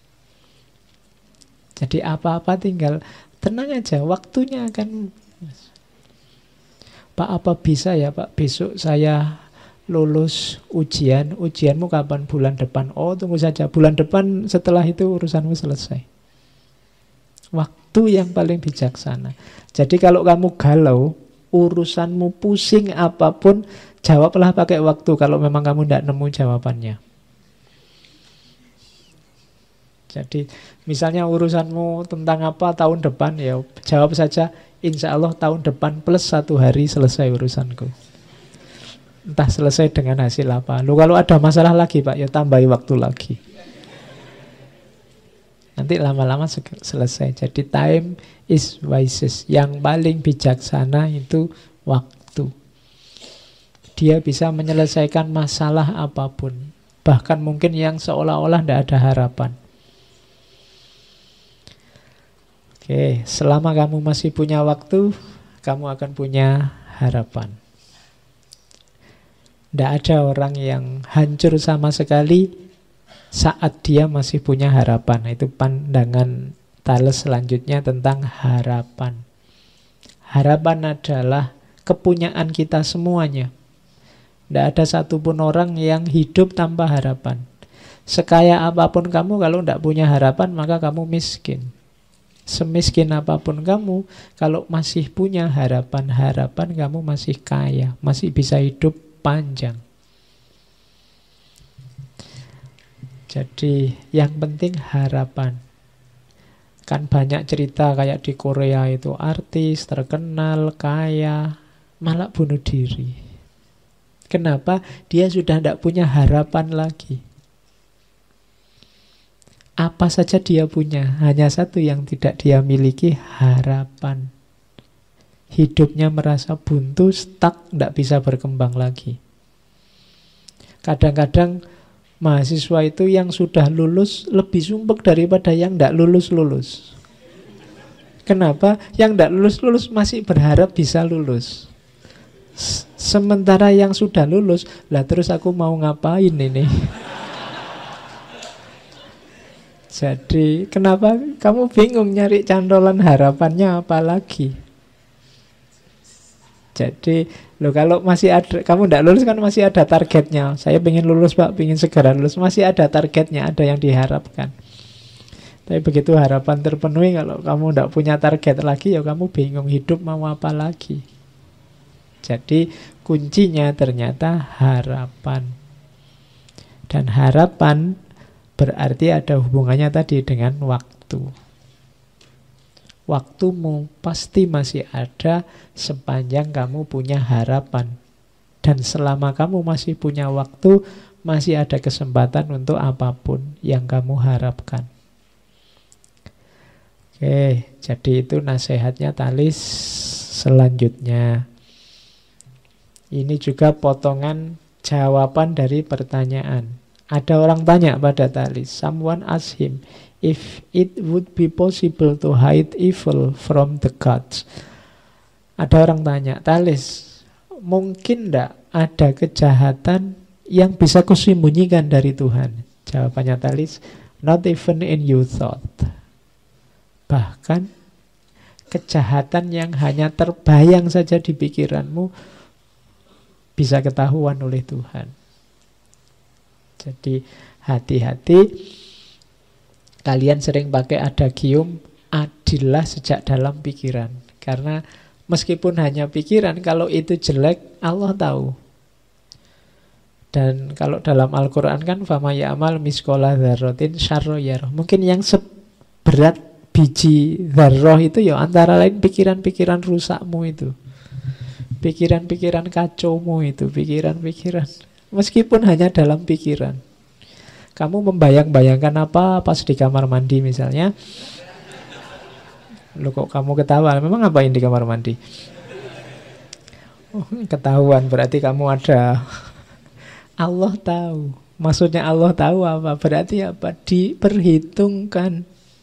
Speaker 1: Jadi apa-apa tinggal tenang aja, waktunya akan. Pak, apa bisa ya Pak, besok saya lulus ujian, ujianmu kapan? Bulan depan. Oh tunggu saja, bulan depan, setelah itu urusanmu selesai. Waktu yang paling bijaksana. Jadi kalau kamu galau, urusanmu pusing apapun, jawablah pakai waktu kalau memang kamu tidak nemu jawabannya. Jadi misalnya urusanmu tentang apa tahun depan, ya jawab saja, insya Allah tahun depan plus 1 hari selesai urusanku. Entah selesai dengan hasil apa. Lalu kalau ada masalah lagi Pak, ya tambahi waktu lagi. Nanti lama-lama selesai. Jadi time is wisest. Yang paling bijaksana itu waktu. Dia bisa menyelesaikan masalah apapun. Bahkan mungkin yang seolah-olah tidak ada harapan. Oke, selama kamu masih punya waktu, kamu akan punya harapan. Tidak ada orang yang hancur sama sekali saat dia masih punya harapan. Itu pandangan Thales selanjutnya tentang harapan. Harapan adalah kepunyaan kita semuanya. Tidak ada satupun orang yang hidup tanpa harapan. Sekaya apapun kamu, kalau tidak punya harapan, maka kamu miskin. Semiskin apapun kamu, kalau masih punya harapan-harapan, kamu masih kaya, masih bisa hidup panjang. Jadi yang penting harapan. Kan banyak cerita kayak di Korea itu artis, terkenal, kaya, malah bunuh diri. Kenapa? Dia sudah tidak punya harapan lagi. Apa saja dia punya, hanya satu yang tidak dia miliki, harapan. Hidupnya merasa buntu, stuck, tidak bisa berkembang lagi. Kadang-kadang mahasiswa itu yang sudah lulus lebih sumpek daripada yang tidak lulus-lulus. Kenapa? Yang tidak lulus-lulus masih berharap bisa lulus. Sementara yang sudah lulus, lah terus aku mau ngapain ini? Jadi kenapa kamu bingung nyari cantolan harapannya apa lagi? Jadi kalau masih ada, kamu tidak lulus kan masih ada targetnya. Saya pengen lulus Pak, pengen segera lulus. Masih ada targetnya, ada yang diharapkan. Tapi begitu harapan terpenuhi, kalau kamu tidak punya target lagi, ya kamu bingung hidup mau apa lagi. Jadi kuncinya ternyata harapan. Dan harapan berarti ada hubungannya tadi dengan waktu. Waktumu pasti masih ada sepanjang kamu punya harapan. Dan selama kamu masih punya waktu, masih ada kesempatan untuk apapun yang kamu harapkan. Oke, jadi itu nasihatnya Talis. Selanjutnya, ini juga potongan jawaban dari pertanyaan. Ada orang tanya pada Talis, someone asked him, if it would be possible to hide evil from the gods. Ada orang tanya, Talis, mungkin tidak ada kejahatan yang bisa kusembunyikan dari Tuhan? Jawabannya Talis, not even in your thought. Bahkan kejahatan yang hanya terbayang saja di pikiranmu bisa ketahuan oleh Tuhan. Jadi hati-hati. Kalian sering pakai adagium, adillah sejak dalam pikiran. Karena meskipun hanya pikiran, kalau itu jelek, Allah tahu. Dan kalau dalam Al-Quran kan, fama ya'mal miskola dzarratin syarra yarah. Mungkin yang seberat biji dzarrah itu ya antara lain pikiran-pikiran rusakmu itu. Pikiran-pikiran kacaumu itu, pikiran-pikiran. Meskipun hanya dalam pikiran. Kamu membayang-bayangkan apa pas di kamar mandi misalnya. Loh kok kamu ketawa? Memang ngapain di kamar mandi? Oh, ketahuan berarti kamu ada. Allah tahu. Maksudnya Allah tahu apa? Berarti apa? Diperhitungkan.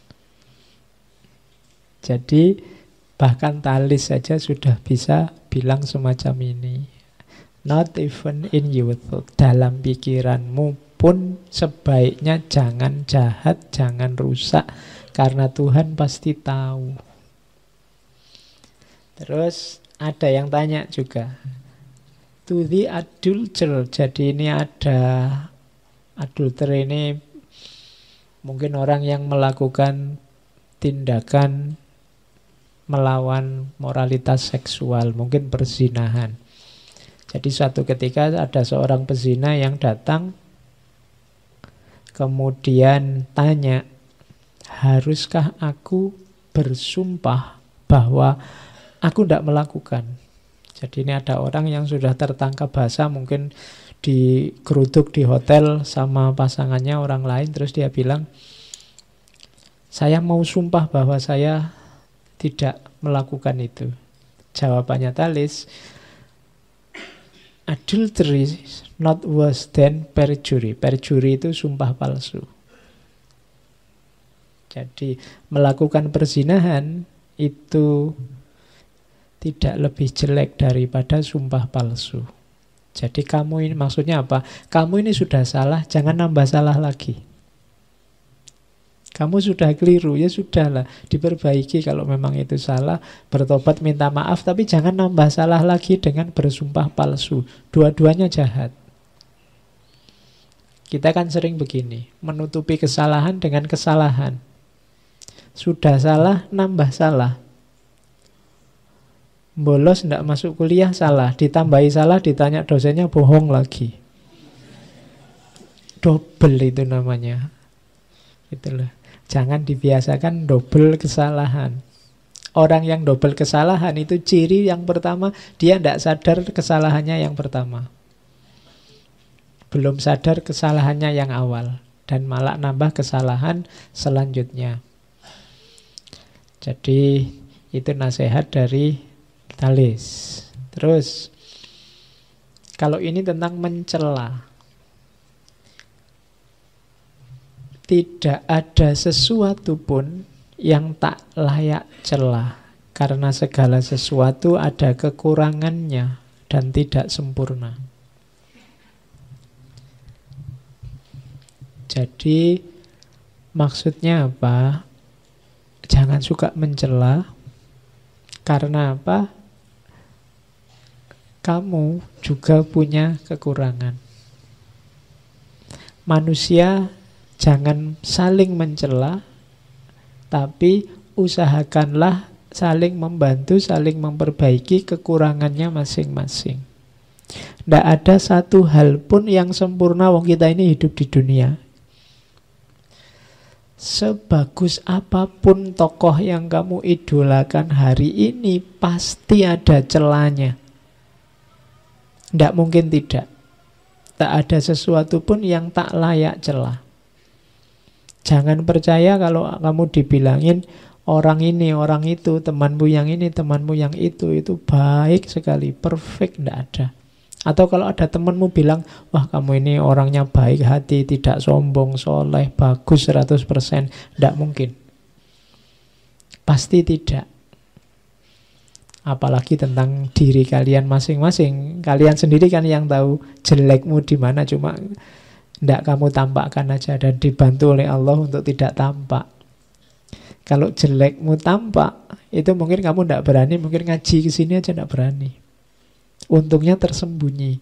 Speaker 1: Jadi bahkan Talis saja sudah bisa bilang semacam ini. Not even in your thought. Dalam pikiranmu pun sebaiknya jangan jahat, jangan rusak, karena Tuhan pasti tahu. Terus ada yang tanya juga, to the adulterer. Jadi ini ada adulter, ini mungkin orang yang melakukan tindakan melawan moralitas seksual, mungkin perzinahan. Jadi suatu ketika ada seorang pezina yang datang, kemudian tanya, haruskah aku bersumpah bahwa aku tidak melakukan? Jadi ini ada orang yang sudah tertangkap basah, mungkin digeruduk di hotel sama pasangannya orang lain, terus dia bilang, saya mau sumpah bahwa saya tidak melakukan itu. Jawabannya Talis, adultery is not worse than perjury. Perjury itu sumpah palsu. Jadi melakukan perzinahan itu tidak lebih jelek daripada sumpah palsu. Jadi kamu ini, maksudnya apa? Kamu ini sudah salah, jangan nambah salah lagi. Kamu sudah keliru, ya sudahlah, diperbaiki kalau memang itu salah, bertobat minta maaf, tapi jangan nambah salah lagi dengan bersumpah palsu. Dua-duanya jahat. Kita kan sering begini, menutupi kesalahan dengan kesalahan. Sudah salah, nambah salah. Bolos tidak masuk kuliah, salah. Ditambahi salah, ditanya dosennya, bohong lagi. Double itu namanya. Itulah. Jangan dibiasakan double kesalahan. Orang yang double kesalahan itu ciri yang pertama, dia tidak sadar kesalahannya yang pertama. Belum sadar kesalahannya yang awal. Dan malah nambah kesalahan selanjutnya. Jadi itu nasihat dari Talis. Terus, kalau ini tentang mencela. Tidak ada sesuatu pun yang tak layak celah, karena segala sesuatu ada kekurangannya dan tidak sempurna. Jadi maksudnya apa? Jangan suka mencela. Karena apa? Kamu juga punya kekurangan. Manusia jangan saling mencela, tapi usahakanlah saling membantu, saling memperbaiki kekurangannya masing-masing. Tidak ada satu hal pun yang sempurna, wong kita ini hidup di dunia. Sebagus apapun tokoh yang kamu idolakan hari ini, pasti ada celahnya. Tidak mungkin tidak. Tak ada sesuatu pun yang tak layak celah. Jangan percaya kalau kamu dibilangin orang ini, orang itu, temanmu yang ini, temanmu yang itu baik sekali, perfect, tidak ada. Atau kalau ada temanmu bilang, wah kamu ini orangnya baik hati, tidak sombong, soleh, bagus 100%, tidak mungkin. Pasti tidak. Apalagi tentang diri kalian masing-masing. Kalian sendiri kan yang tahu jelekmu di mana, cuma tidak kamu tampakkan aja dan dibantu oleh Allah untuk tidak tampak. Kalau jelekmu tampak, itu mungkin kamu tidak berani, mungkin ngaji ke sini aja tidak berani. Untungnya tersembunyi.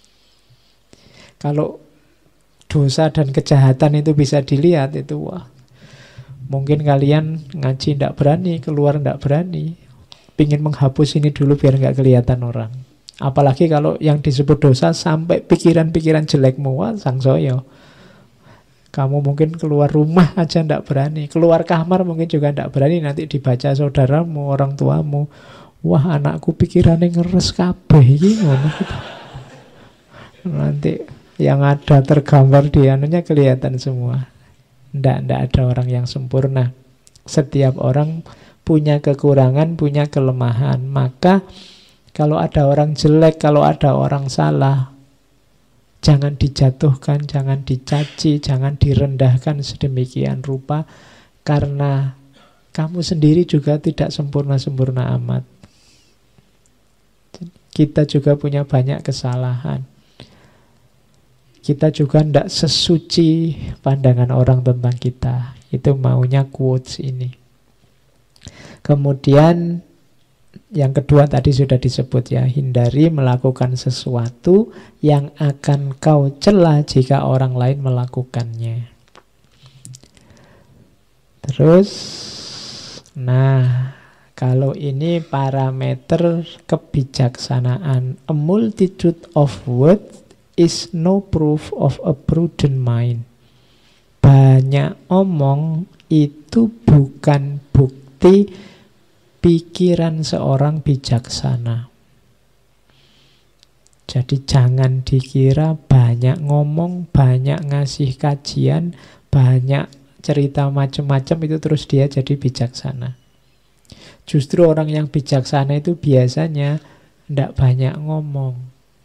Speaker 1: Kalau dosa dan kejahatan itu bisa dilihat, itu wah, mungkin kalian ngaji tidak berani, keluar tidak berani, pingin menghapus ini dulu biar nggak kelihatan orang. Apalagi kalau yang disebut dosa sampai pikiran-pikiran jelekmu, wah sangsoyo. Kamu mungkin keluar rumah aja tidak berani, keluar kamar mungkin juga tidak berani, nanti dibaca saudaramu, orang tuamu, wah anakku pikirannya ngeres kabeh iki ngono. Nanti yang ada tergambar di anunya kelihatan semua. Tidak ada orang yang sempurna. Setiap orang punya kekurangan, punya kelemahan. Maka kalau ada orang jelek, kalau ada orang salah, jangan dijatuhkan, jangan dicaci, jangan direndahkan sedemikian rupa, karena kamu sendiri juga tidak sempurna-sempurna amat. Kita juga punya banyak kesalahan. Kita juga tidak sesuci pandangan orang tentang kita. Itu maunya quotes ini. Kemudian yang kedua tadi sudah disebut ya, hindari melakukan sesuatu yang akan kau cela jika orang lain melakukannya. Terus, nah, kalau ini parameter kebijaksanaan. A multitude of words is no proof of a prudent mind. Banyak omong itu bukan bukti pikiran seorang bijaksana. Jadi jangan dikira banyak ngomong, banyak ngasih kajian, banyak cerita macam-macam itu terus dia jadi bijaksana. Justru orang yang bijaksana itu biasanya tidak banyak ngomong.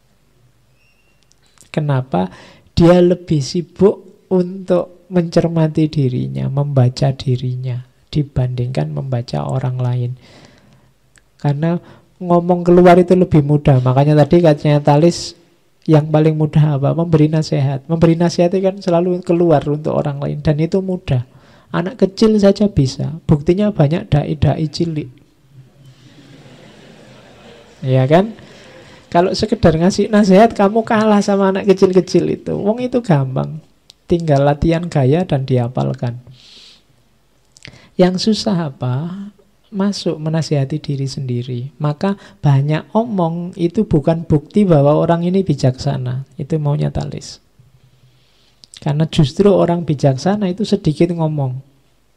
Speaker 1: Kenapa? Dia lebih sibuk untuk mencermati dirinya, membaca dirinya, dibandingkan membaca orang lain. Karena ngomong keluar itu lebih mudah. Makanya tadi katanya Talis, yang paling mudah apa? Memberi nasihat. Memberi nasihat itu kan selalu keluar untuk orang lain, dan itu mudah. Anak kecil saja bisa. Buktinya banyak dai-dai cilik. Ya kan? Kalau sekedar ngasih nasihat, kamu kalah sama anak kecil-kecil itu. Wong itu gampang. Tinggal latihan gaya dan dihafalkan. Yang susah apa? Masuk menasihati diri sendiri. Maka banyak omong itu bukan bukti bahwa orang ini bijaksana. Itu maunya Talis. Karena justru orang bijaksana itu sedikit ngomong.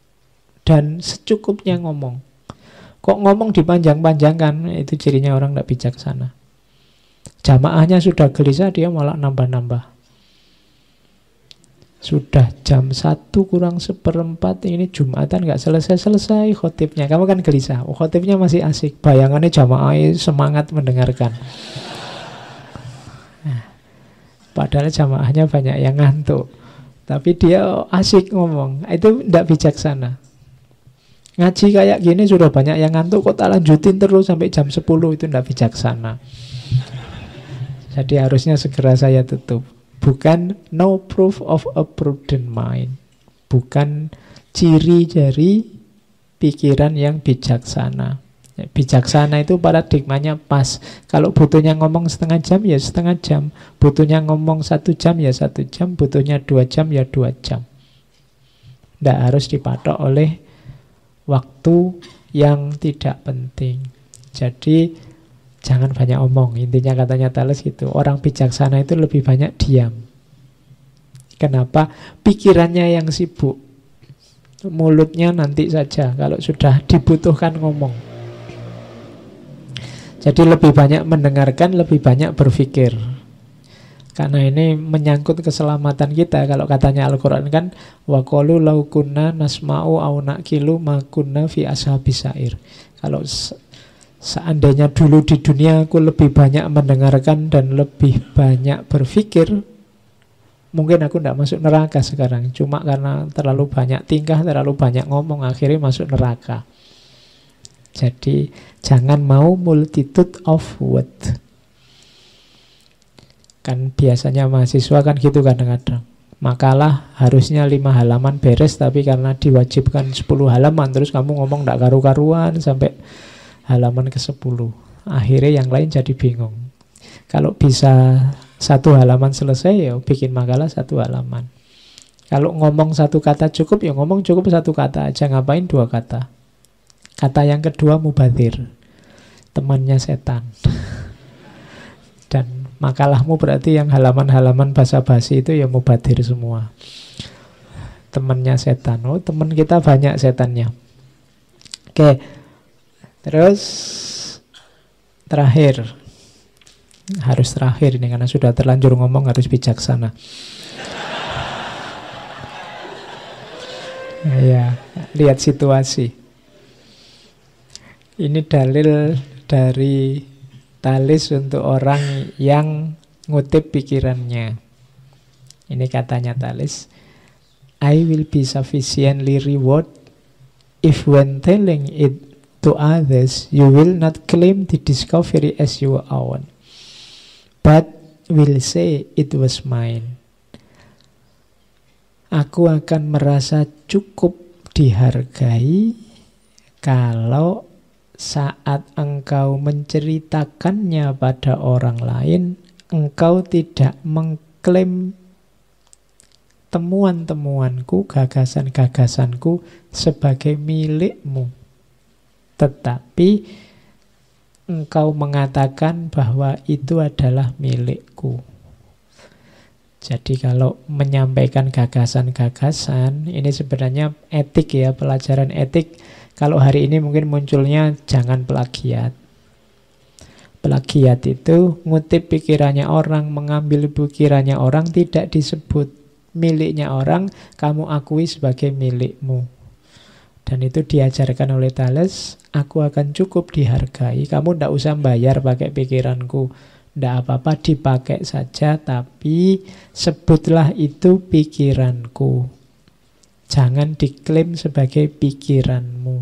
Speaker 1: dan secukupnya ngomong. Kok ngomong dipanjang-panjangkan, itu cirinya orang tidak bijaksana. Jamaahnya sudah gelisah, dia malah nambah-nambah. Sudah jam 1 kurang seperempat, ini Jumatan nggak selesai-selesai khotibnya. Kamu kan gelisah, khotibnya masih asik. Bayangannya jamaah semangat mendengarkan. Padahal jamaahnya banyak yang ngantuk. Tapi dia asik ngomong. Itu tidak bijaksana. Ngaji kayak gini sudah banyak yang ngantuk, kok tak lanjutin terus sampai jam 10, itu tidak bijaksana. Jadi harusnya segera saya tutup. Bukan no proof of a prudent mind. Bukan ciri dari pikiran yang bijaksana. Bijaksana itu paradigmanya pas. Kalau butuhnya ngomong setengah jam, ya setengah jam. Butuhnya ngomong 1 jam, ya 1 jam. Butuhnya 2 jam, ya 2 jam. Tidak harus dipatok oleh waktu yang tidak penting. Jadi jangan banyak omong. Intinya katanya Thales gitu. Orang bijaksana itu lebih banyak diam. Kenapa? Pikirannya yang sibuk. Mulutnya nanti saja kalau sudah dibutuhkan ngomong. Jadi lebih banyak mendengarkan, lebih banyak berpikir. Karena ini menyangkut keselamatan kita. Kalau katanya Al-Quran kan, wa qalu law kunna nasma'u aw naqilu ma kunna fi ashabis sa'ir. Kalau seandainya dulu di dunia aku lebih banyak mendengarkan dan lebih banyak berpikir, mungkin aku tidak masuk neraka sekarang. Cuma karena terlalu banyak tingkah, terlalu banyak ngomong, akhirnya masuk neraka. Jadi jangan mau multitude of word. Kan biasanya mahasiswa kan gitu kadang-kadang. Makalah harusnya 5 halaman beres, tapi karena diwajibkan 10 halaman, terus kamu ngomong tidak karu-karuan sampai halaman ke-10. Akhirnya yang lain jadi bingung. Kalau bisa 1 halaman selesai, ya bikin makalah 1 halaman. Kalau ngomong 1 kata cukup, ya ngomong cukup 1 kata aja. Ngapain 2 kata? Kata yang kedua mubadzir, temannya setan. Dan makalahmu berarti yang halaman-halaman basa-basi itu ya mubadzir semua. Temannya setan. Oh, teman kita banyak setannya. Oke. Terus terakhir. Harus terakhir ini karena sudah terlanjur ngomong, harus bijaksana. Ya, lihat situasi. Ini dalil dari Thales untuk orang yang ngutip pikirannya. Ini katanya Thales, I will be sufficiently reward if when telling it to others you will not claim the discovery as your own, but will say it was mine. Aku akan merasa cukup dihargai kalau saat engkau menceritakannya pada orang lain, engkau tidak mengklaim temuan-temuanku, gagasan-gagasanku sebagai milikmu, tetapi engkau mengatakan bahwa itu adalah milikku. Jadi kalau menyampaikan gagasan-gagasan, ini sebenarnya etik ya, pelajaran etik. Kalau hari ini mungkin munculnya jangan plagiat. Plagiat itu ngutip pikirannya orang, mengambil pikirannya orang, tidak disebut miliknya orang, kamu akui sebagai milikmu. Dan itu diajarkan oleh Thales, aku akan cukup dihargai, kamu tidak usah bayar pakai pikiranku. Tidak apa-apa, dipakai saja, tapi sebutlah itu pikiranku. Jangan diklaim sebagai pikiranmu.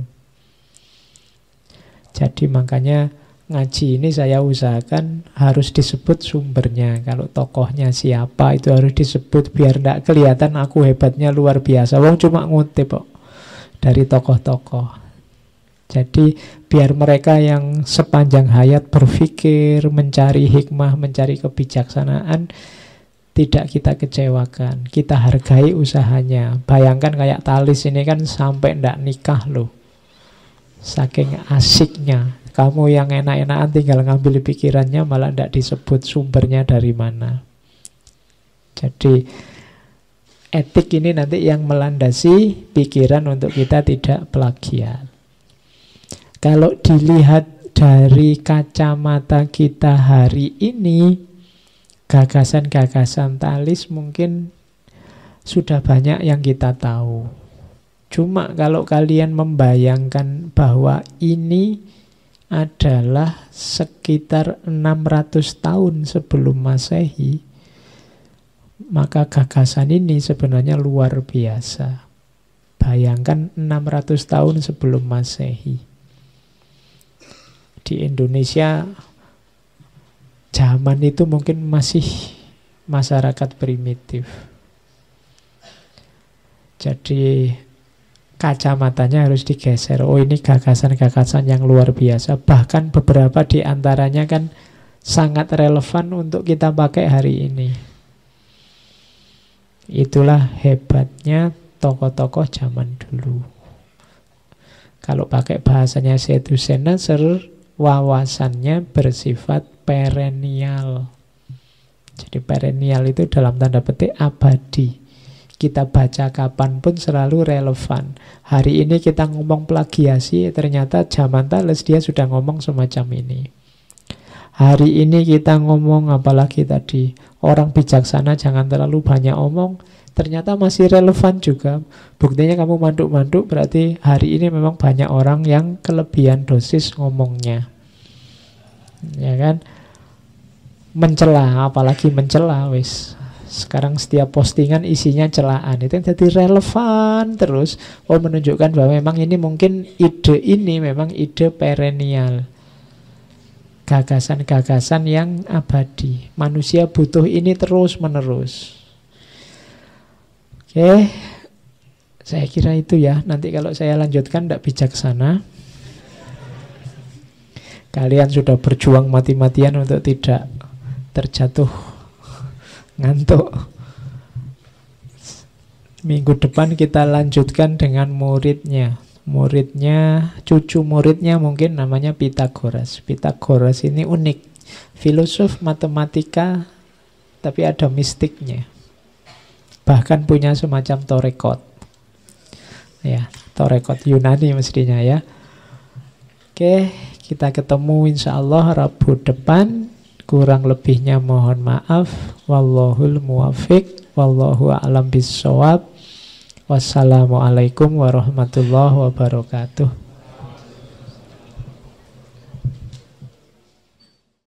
Speaker 1: Jadi makanya ngaji ini saya usahakan harus disebut sumbernya. Kalau tokohnya siapa itu harus disebut biar tidak kelihatan aku hebatnya luar biasa. Wong cuma ngutip kok dari tokoh-tokoh. Jadi biar mereka yang sepanjang hayat berpikir, mencari hikmah, mencari kebijaksanaan, tidak kita kecewakan, kita hargai usahanya. Bayangkan kayak Thales ini kan sampai ndak nikah loh. Saking asiknya. Kamu yang enak-enakan tinggal ngambil pikirannya, malah ndak disebut sumbernya dari mana. Jadi etik ini nanti yang melandasi pikiran untuk kita tidak plagiat. Kalau dilihat dari kacamata kita hari ini, gagasan-gagasan Talis mungkin sudah banyak yang kita tahu. Cuma kalau kalian membayangkan bahwa ini adalah sekitar 600 tahun sebelum Masehi, maka gagasan ini sebenarnya luar biasa. Bayangkan 600 tahun sebelum Masehi. Di Indonesia zaman itu mungkin masih masyarakat primitif. Jadi kacamatanya harus digeser. Oh, ini gagasan-gagasan yang luar biasa. Bahkan beberapa di antaranya kan sangat relevan untuk kita pakai hari ini. Itulah hebatnya tokoh-tokoh zaman dulu. Kalau pakai bahasanya Sayyid Nasr, wawasannya bersifat perennial. Jadi perennial itu dalam tanda petik abadi. Kita baca kapanpun selalu relevan. Hari ini kita ngomong plagiasi, ternyata zaman Thales dia sudah ngomong semacam ini. Hari ini kita ngomong, apalagi tadi, orang bijaksana jangan terlalu banyak omong, ternyata masih relevan juga. Buktinya kamu manduk-manduk, berarti hari ini memang banyak orang yang kelebihan dosis ngomongnya. Ya kan? Mencela, apalagi mencela, wis. Sekarang setiap postingan isinya celaan. Itu yang jadi relevan terus. Oh, menunjukkan bahwa memang ini mungkin ide ini memang ide perennial. Gagasan-gagasan yang abadi. Manusia butuh ini terus-menerus. Oke. Saya kira itu ya. Nanti kalau saya lanjutkan tidak bijaksana. Kalian sudah berjuang mati-matian untuk tidak terjatuh ngantuk. Minggu depan kita lanjutkan dengan muridnya. Muridnya, cucu muridnya mungkin namanya Pythagoras. Pythagoras ini unik. Filosof matematika, tapi ada mistiknya. Bahkan punya semacam torekot. Ya, torekot Yunani mestinya ya. Oke, kita ketemu insya Allah Rabu depan. Kurang lebihnya mohon maaf. Wallahul muwafiq. Wallahu a'lam bissawab. Wassalamualaikum warahmatullahi wabarakatuh.